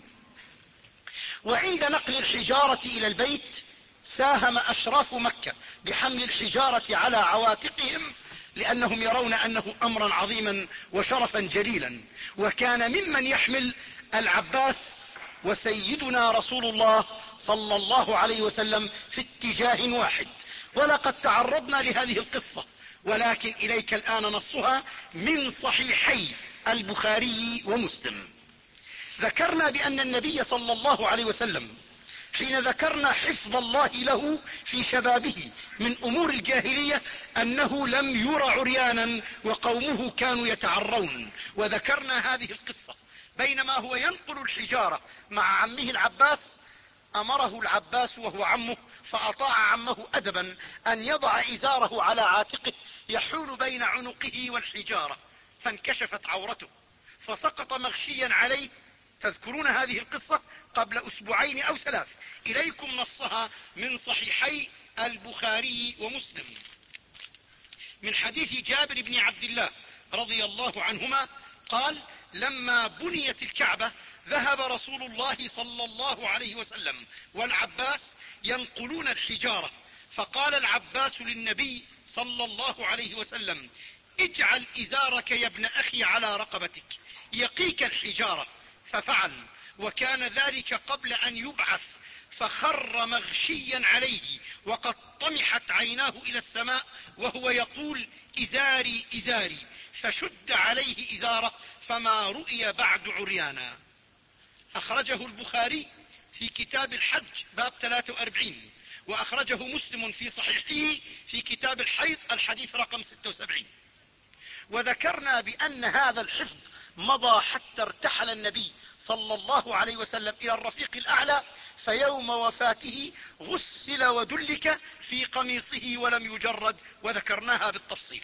وعند نقل الحجارة إلى البيت ساهم أشراف مكة بحمل الحجارة على عواتقهم، لأنهم يرون أنه أمرا عظيما وشرفا جليلا. وكان ممن يحمل العباس وسيدنا رسول الله صلى الله عليه وسلم في اتجاه واحد. ولقد تعرضنا لهذه القصة، ولكن إليك الآن نصها من صحيحي البخاري ومسلم. ذكرنا بأن النبي صلى الله عليه وسلم حين ذكرنا حفظ الله له في شبابه من أمور الجاهلية أنه لم ير عريانا وقومه كانوا يتعرون، وذكرنا هذه القصة. بينما هو ينقل الحجارة مع عمه العباس أمره العباس وهو عمه فأطاع عمه أدبا أن يضع إزاره على عاتقه يحول بين عنقه والحجارة، فانكشفت عورته فسقط مغشيا عليه. تذكرون هذه القصة قبل أسبوعين أو ثلاث، إليكم نصها من صحيحي البخاري ومسلم من حديث جابر بن عبد الله رضي الله عنهما قال: لما بنيت الكعبة ذهب رسول الله صلى الله عليه وسلم والعباس ينقلون الحجارة، فقال العباس للنبي صلى الله عليه وسلم: اجعل إزارك يا ابن أخي على رقبتك يقيك الحجارة. ففعل، وكان ذلك قبل أن يبعث، فخر مغشيا عليه وقد طمحت عيناه إلى السماء وهو يقول: إزاري إزاري، فشد عليه إزاره فما رؤي بعد عريانا. أخرجه البخاري في كتاب الحج باب ثلاثة وأربعين، وأخرجه مسلم في صحيحه في كتاب الحيض الحديث رقم ستة وسبعين. وذكرنا بأن هذا الحفظ مضى حتى ارتحل النبي صلى الله عليه وسلم إلى الرفيق الأعلى، فيوم وفاته غسل ودلك في قميصه ولم يجرد، وذكرناها بالتفصيل.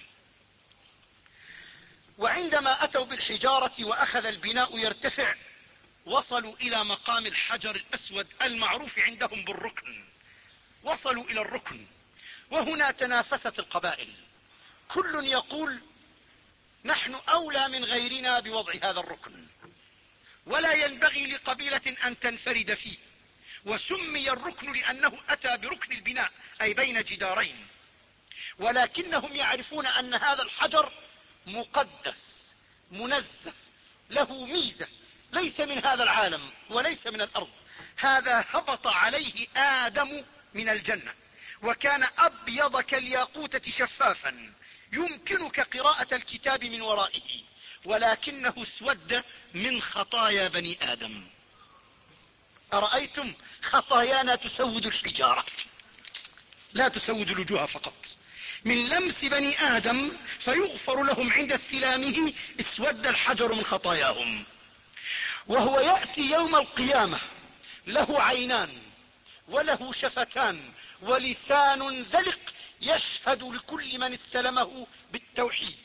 وعندما أتوا بالحجارة وأخذ البناء يرتفع وصلوا إلى مقام الحجر الأسود المعروف عندهم بالركن. وصلوا إلى الركن، وهنا تنافست القبائل، كل يقول: نحن أولى من غيرنا بوضع هذا الركن، ولا ينبغي لقبيلة أن تنفرد فيه. وسمي الركن لأنه أتى بركن البناء، أي بين جدارين، ولكنهم يعرفون أن هذا الحجر مقدس منزه له ميزة، ليس من هذا العالم وليس من الأرض. هذا هبط عليه آدم من الجنة، وكان أبيض كالياقوتة شفافا يمكنك قراءة الكتاب من ورائه، ولكنه اسود من خطايا بني آدم. أرأيتم؟ خطايانا تسود الحجارة، لا تسود الوجوه فقط. من لمس بني آدم فيغفر لهم عند استلامه اسود الحجر من خطاياهم. وهو يأتي يوم القيامة له عينان وله شفتان ولسان ذلق يشهد لكل من استلمه بالتوحيد.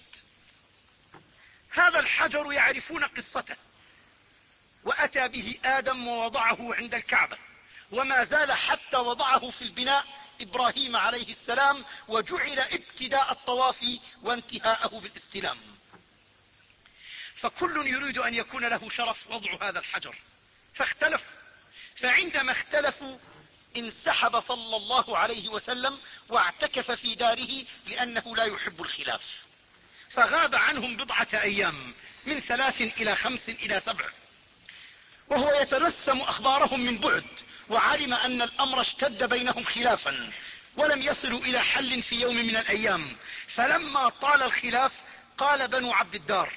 هذا الحجر يعرفون قصته، وأتى به آدم ووضعه عند الكعبة، وما زال حتى وضعه في البناء إبراهيم عليه السلام، وجعل ابتداء الطواف وانتهاءه بالاستلام. فكل يريد أن يكون له شرف وضع هذا الحجر، فاختلفوا. فعندما اختلفوا انسحب صلى الله عليه وسلم واعتكف في داره لأنه لا يحب الخلاف، فغاب عنهم بضعة أيام، من ثلاث إلى خمس إلى سبع، وهو يترسم أخبارهم من بعد، وعلم أن الأمر اشتد بينهم خلافا ولم يصلوا إلى حل في يوم من الأيام. فلما طال الخلاف قال بنو عبد الدار: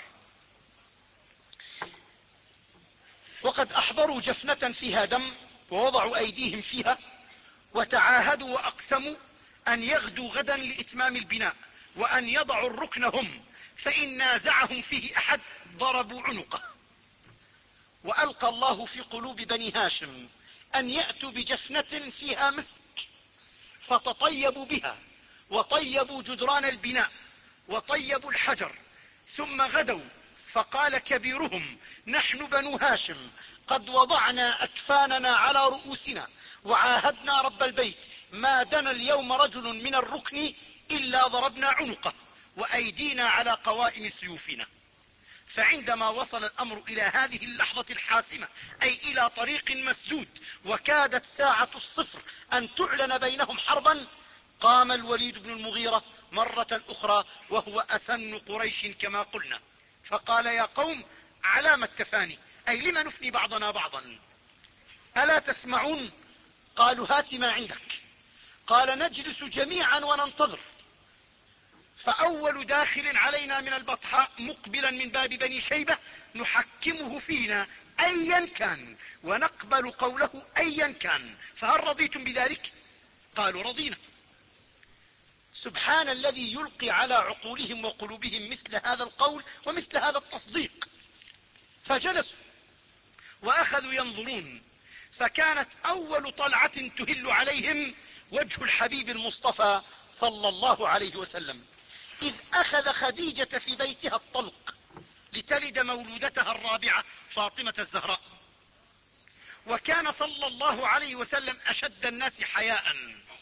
وقد أحضروا جفنة فيها دم ووضعوا أيديهم فيها، وتعاهدوا وأقسموا أن يغدوا غدا لإتمام البناء وأن يضعوا الركن هم، فإن نازعهم فيه أحد ضربوا عنقه. وألقى الله في قلوب بني هاشم أن يأتوا بجفنة فيها مسك، فتطيبوا بها وطيبوا جدران البناء وطيبوا الحجر، ثم غدوا. فقال كبيرهم: نحن بنو هاشم قد وضعنا أكفاننا على رؤوسنا وعاهدنا رب البيت، ما دنا اليوم رجل من الركن إلا ضربنا عنقه وأيدينا على قوائم سيوفنا. فعندما وصل الأمر إلى هذه اللحظة الحاسمة، أي إلى طريق مسدود، وكادت ساعة الصفر أن تعلن بينهم حربا، قام الوليد بن المغيرة مرة أخرى وهو أسن قريش كما قلنا، فقال: يا قوم، علام التفاني، أي لما نفني بعضنا بعضا؟ ألا تسمعون؟ قالوا: هات ما عندك. قال: نجلس جميعا وننتظر. فأول داخل علينا من البطحاء مقبلا من باب بني شيبة نحكمه فينا أيا كان ونقبل قوله أيا كان، فهل رضيتم بذلك؟ قالوا رضينا. سبحان الذي يلقي على عقولهم وقلوبهم مثل هذا القول ومثل هذا التصديق. فجلسوا وأخذوا ينظرون، فكانت أول طلعة تهل عليهم وجه الحبيب المصطفى صلى الله عليه وسلم، إذ أخذ خديجة في بيتها الطلق لتلد مولودتها الرابعة فاطمة الزهراء، وكان صلى الله عليه وسلم أشد الناس حياء،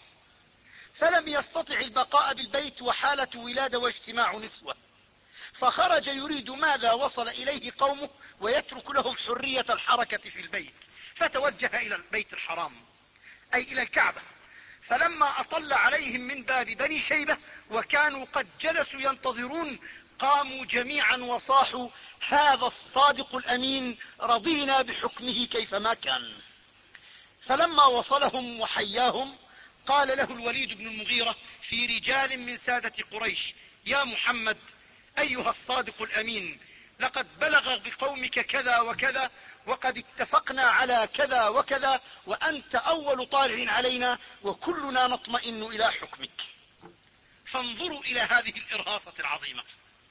فلم يستطع البقاء بالبيت وحالة ولادة واجتماع نسوة، فخرج يريد ماذا وصل إليه قومه ويترك لهم حرية الحركة في البيت، فتوجه إلى البيت الحرام أي إلى الكعبة. فلما أطل عليهم من باب بني شيبة وكانوا قد جلسوا ينتظرون، قاموا جميعا وصاحوا هذا الصادق الأمين رضينا بحكمه كيفما كان. فلما وصلهم وحياهم قال له الوليد بن المغيرة في رجال من سادة قريش: يا محمد أيها الصادق الأمين، لقد بلغ بقومك كذا وكذا، وقد اتفقنا على كذا وكذا، وأنت أول طالع علينا وكلنا نطمئن إلى حكمك. فانظروا إلى هذه الإرهاصة العظيمة،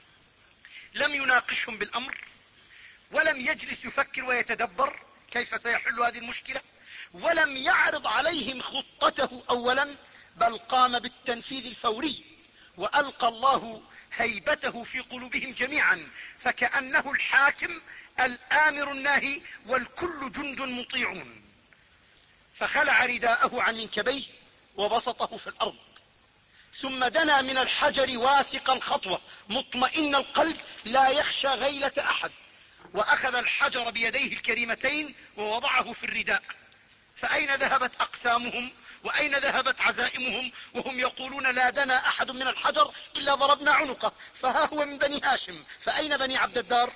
لم يناقشهم بالأمر، ولم يجلس يفكر ويتدبر كيف سيحل هذه المشكلة، ولم يعرض عليهم خطته أولا، بل قام بالتنفيذ الفوري، وألقى الله هيبته في قلوبهم جميعا، فكأنه الحاكم الآمر الناهي والكل جند مطيعون. فخلع رداءه عن منكبيه وبسطه في الأرض، ثم دنا من الحجر واثق الخطوة مطمئن القلب لا يخشى غيلة أحد، وأخذ الحجر بيديه الكريمتين ووضعه في الرداء. فأين ذهبت أقسامهم وأين ذهبت عزائمهم وهم يقولون لا دنا أحد من الحجر إلا ضربنا عنقه، فها هو من بني هاشم، فأين بني عبد الدار؟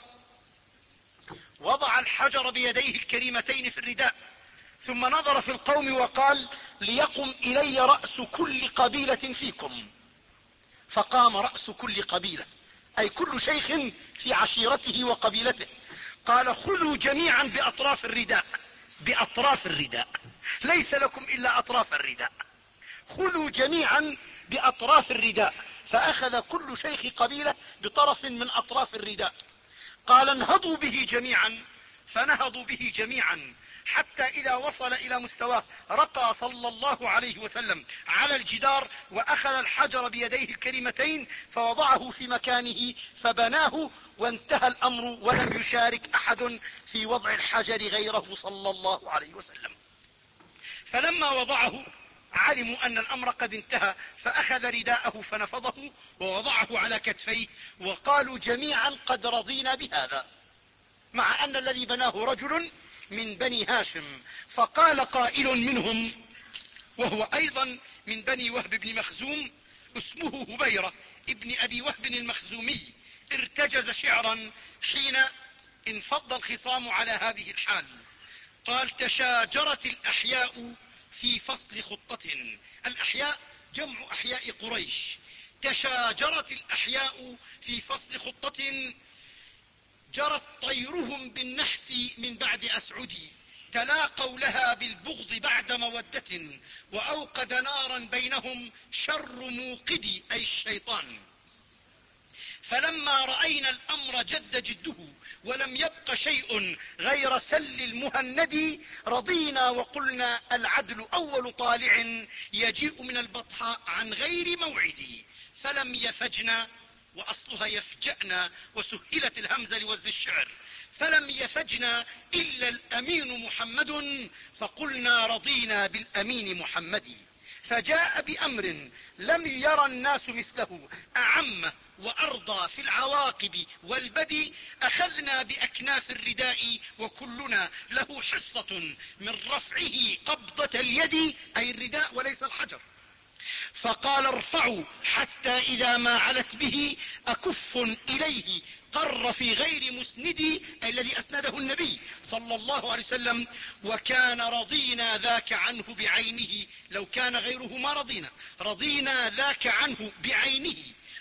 وضع الحجر بيديه الكريمتين في الرداء، ثم نظر في القوم وقال: ليقم إلي رأس كل قبيلة فيكم. فقام رأس كل قبيلة أي كل شيخ في عشيرته وقبيلته، قال: خذوا جميعا بأطراف الرداء، بأطراف الرداء، ليس لكم إلا أطراف الرداء، خذوا جميعا بأطراف الرداء. فأخذ كل شيخ قبيلة بطرف من أطراف الرداء، قال: انهضوا به جميعا، فنهضوا به جميعا، حتى إذا وصل إلى مستواه رقى صلى الله عليه وسلم على الجدار وأخذ الحجر بيديه الكريمتين فوضعه في مكانه فبناه، وانتهى الأمر، ولم يشارك أحد في وضع الحجر غيره صلى الله عليه وسلم. فلما وضعه علموا أن الأمر قد انتهى، فأخذ رداءه فنفضه ووضعه على كتفيه، وقالوا جميعا: قد رضينا بهذا، مع أن الذي بناه رجل من بني هاشم. فقال قائل منهم، وهو أيضا من بني وهب بن مخزوم، اسمه هبيرة ابن أبي وهب المخزومي، ارتجز شعرا حين انفض الخصام على هذه الحال. قال: تشاجرت الأحياء في فصل خطة. الأحياء جمع أحياء قريش. تشاجرت الأحياء في فصل خطة، جرت طيرهم بالنحس من بعد أسعدي، تلاقوا لها بالبغض بعد مودة، وأوقد نارا بينهم شر موقدي أي الشيطان. فلما رأينا الأمر جد جده ولم يبق شيء غير سل المهند، رضينا وقلنا: العدل أول طالع يجيء من البطحاء عن غير موعد. فلم يفجنا، وأصلها يفجأنا، وسهلت الهمزة لوزن الشعر، فلم يفجنا إلا الأمين محمد، فقلنا: رضينا بالأمين محمد. فجاء بأمر لم يرى الناس مثله، أعم وأرضى في العواقب والبدي. أخذنا بأكناف الرداء وكلنا له حصة من رفعه قبضة اليد، أي الرداء وليس الحجر. فقال: ارفعوا، حتى إذا ما علت به أكف إليه قر في غير مسندي، أي الذي أسنده النبي صلى الله عليه وسلم. وكان رضينا ذاك عنه بعينه، لو كان غيره ما رضينا، رضينا ذاك عنه بعينه،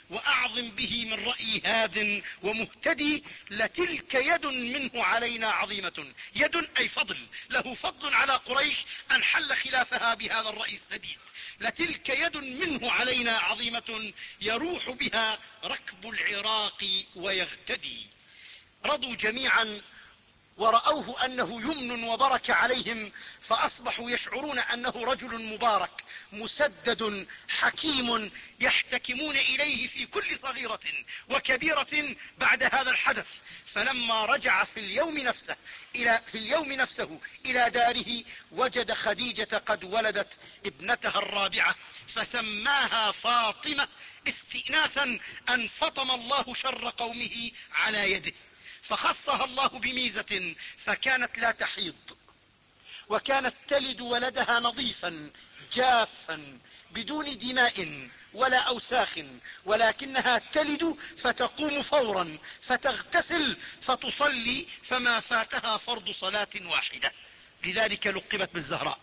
وأعظم به من رأي هاد ومهتدي لتلك يد منه علينا عظيمة. يد أي فضل، له فضل على قريش أن حل خلافها بهذا الرأي السديد. لتلك يد منه علينا عظيمة يروح بها ركب العراق ويغتدي. رضوا جميعا ورأوه أنه يمن وبرك عليهم، فأصبحوا يشعرون أنه رجل مبارك مسدد حكيم يحتكمون إليه في كل صغيرة وكبيرة بعد هذا الحدث. فلما رجع في اليوم نفسه إلى, في اليوم نفسه إلى داره وجد خديجة قد ولدت ابنتها الرابعة، فسماها فاطمة استئناسا أن فطم الله شر قومه على يده. فخصها الله بميزة، فكانت لا تحيض، وكانت تلد ولدها نظيفا جافا بدون دماء ولا أوساخ، ولكنها تلد فتقوم فورا فتغتسل فتصلي، فما فاتها فرض صلاة واحدة، لذلك لقبت بالزهراء.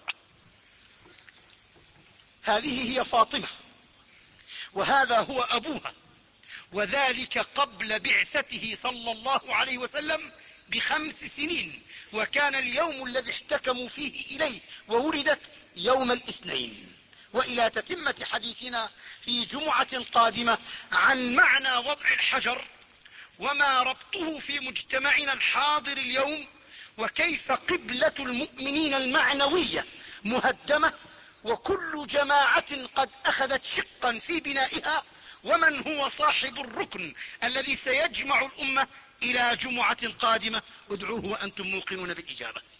هذه هي فاطمة، وهذا هو أبوها، وذلك قبل بعثته صلى الله عليه وسلم بخمس سنين، وكان اليوم الذي احتكموا فيه إليه وولدت يوم الاثنين. وإلى تتمة حديثنا في جمعة قادمة عن معنى وضع الحجر وما ربطه في مجتمعنا الحاضر اليوم، وكيف قبلة المؤمنين المعنوية مهدمة، وكل جماعة قد أخذت شقا في بنائها، ومن هو صاحب الركن الذي سيجمع الأمة. إلى جمعة قادمة، ادعوه وأنتم موقنون بالإجابة.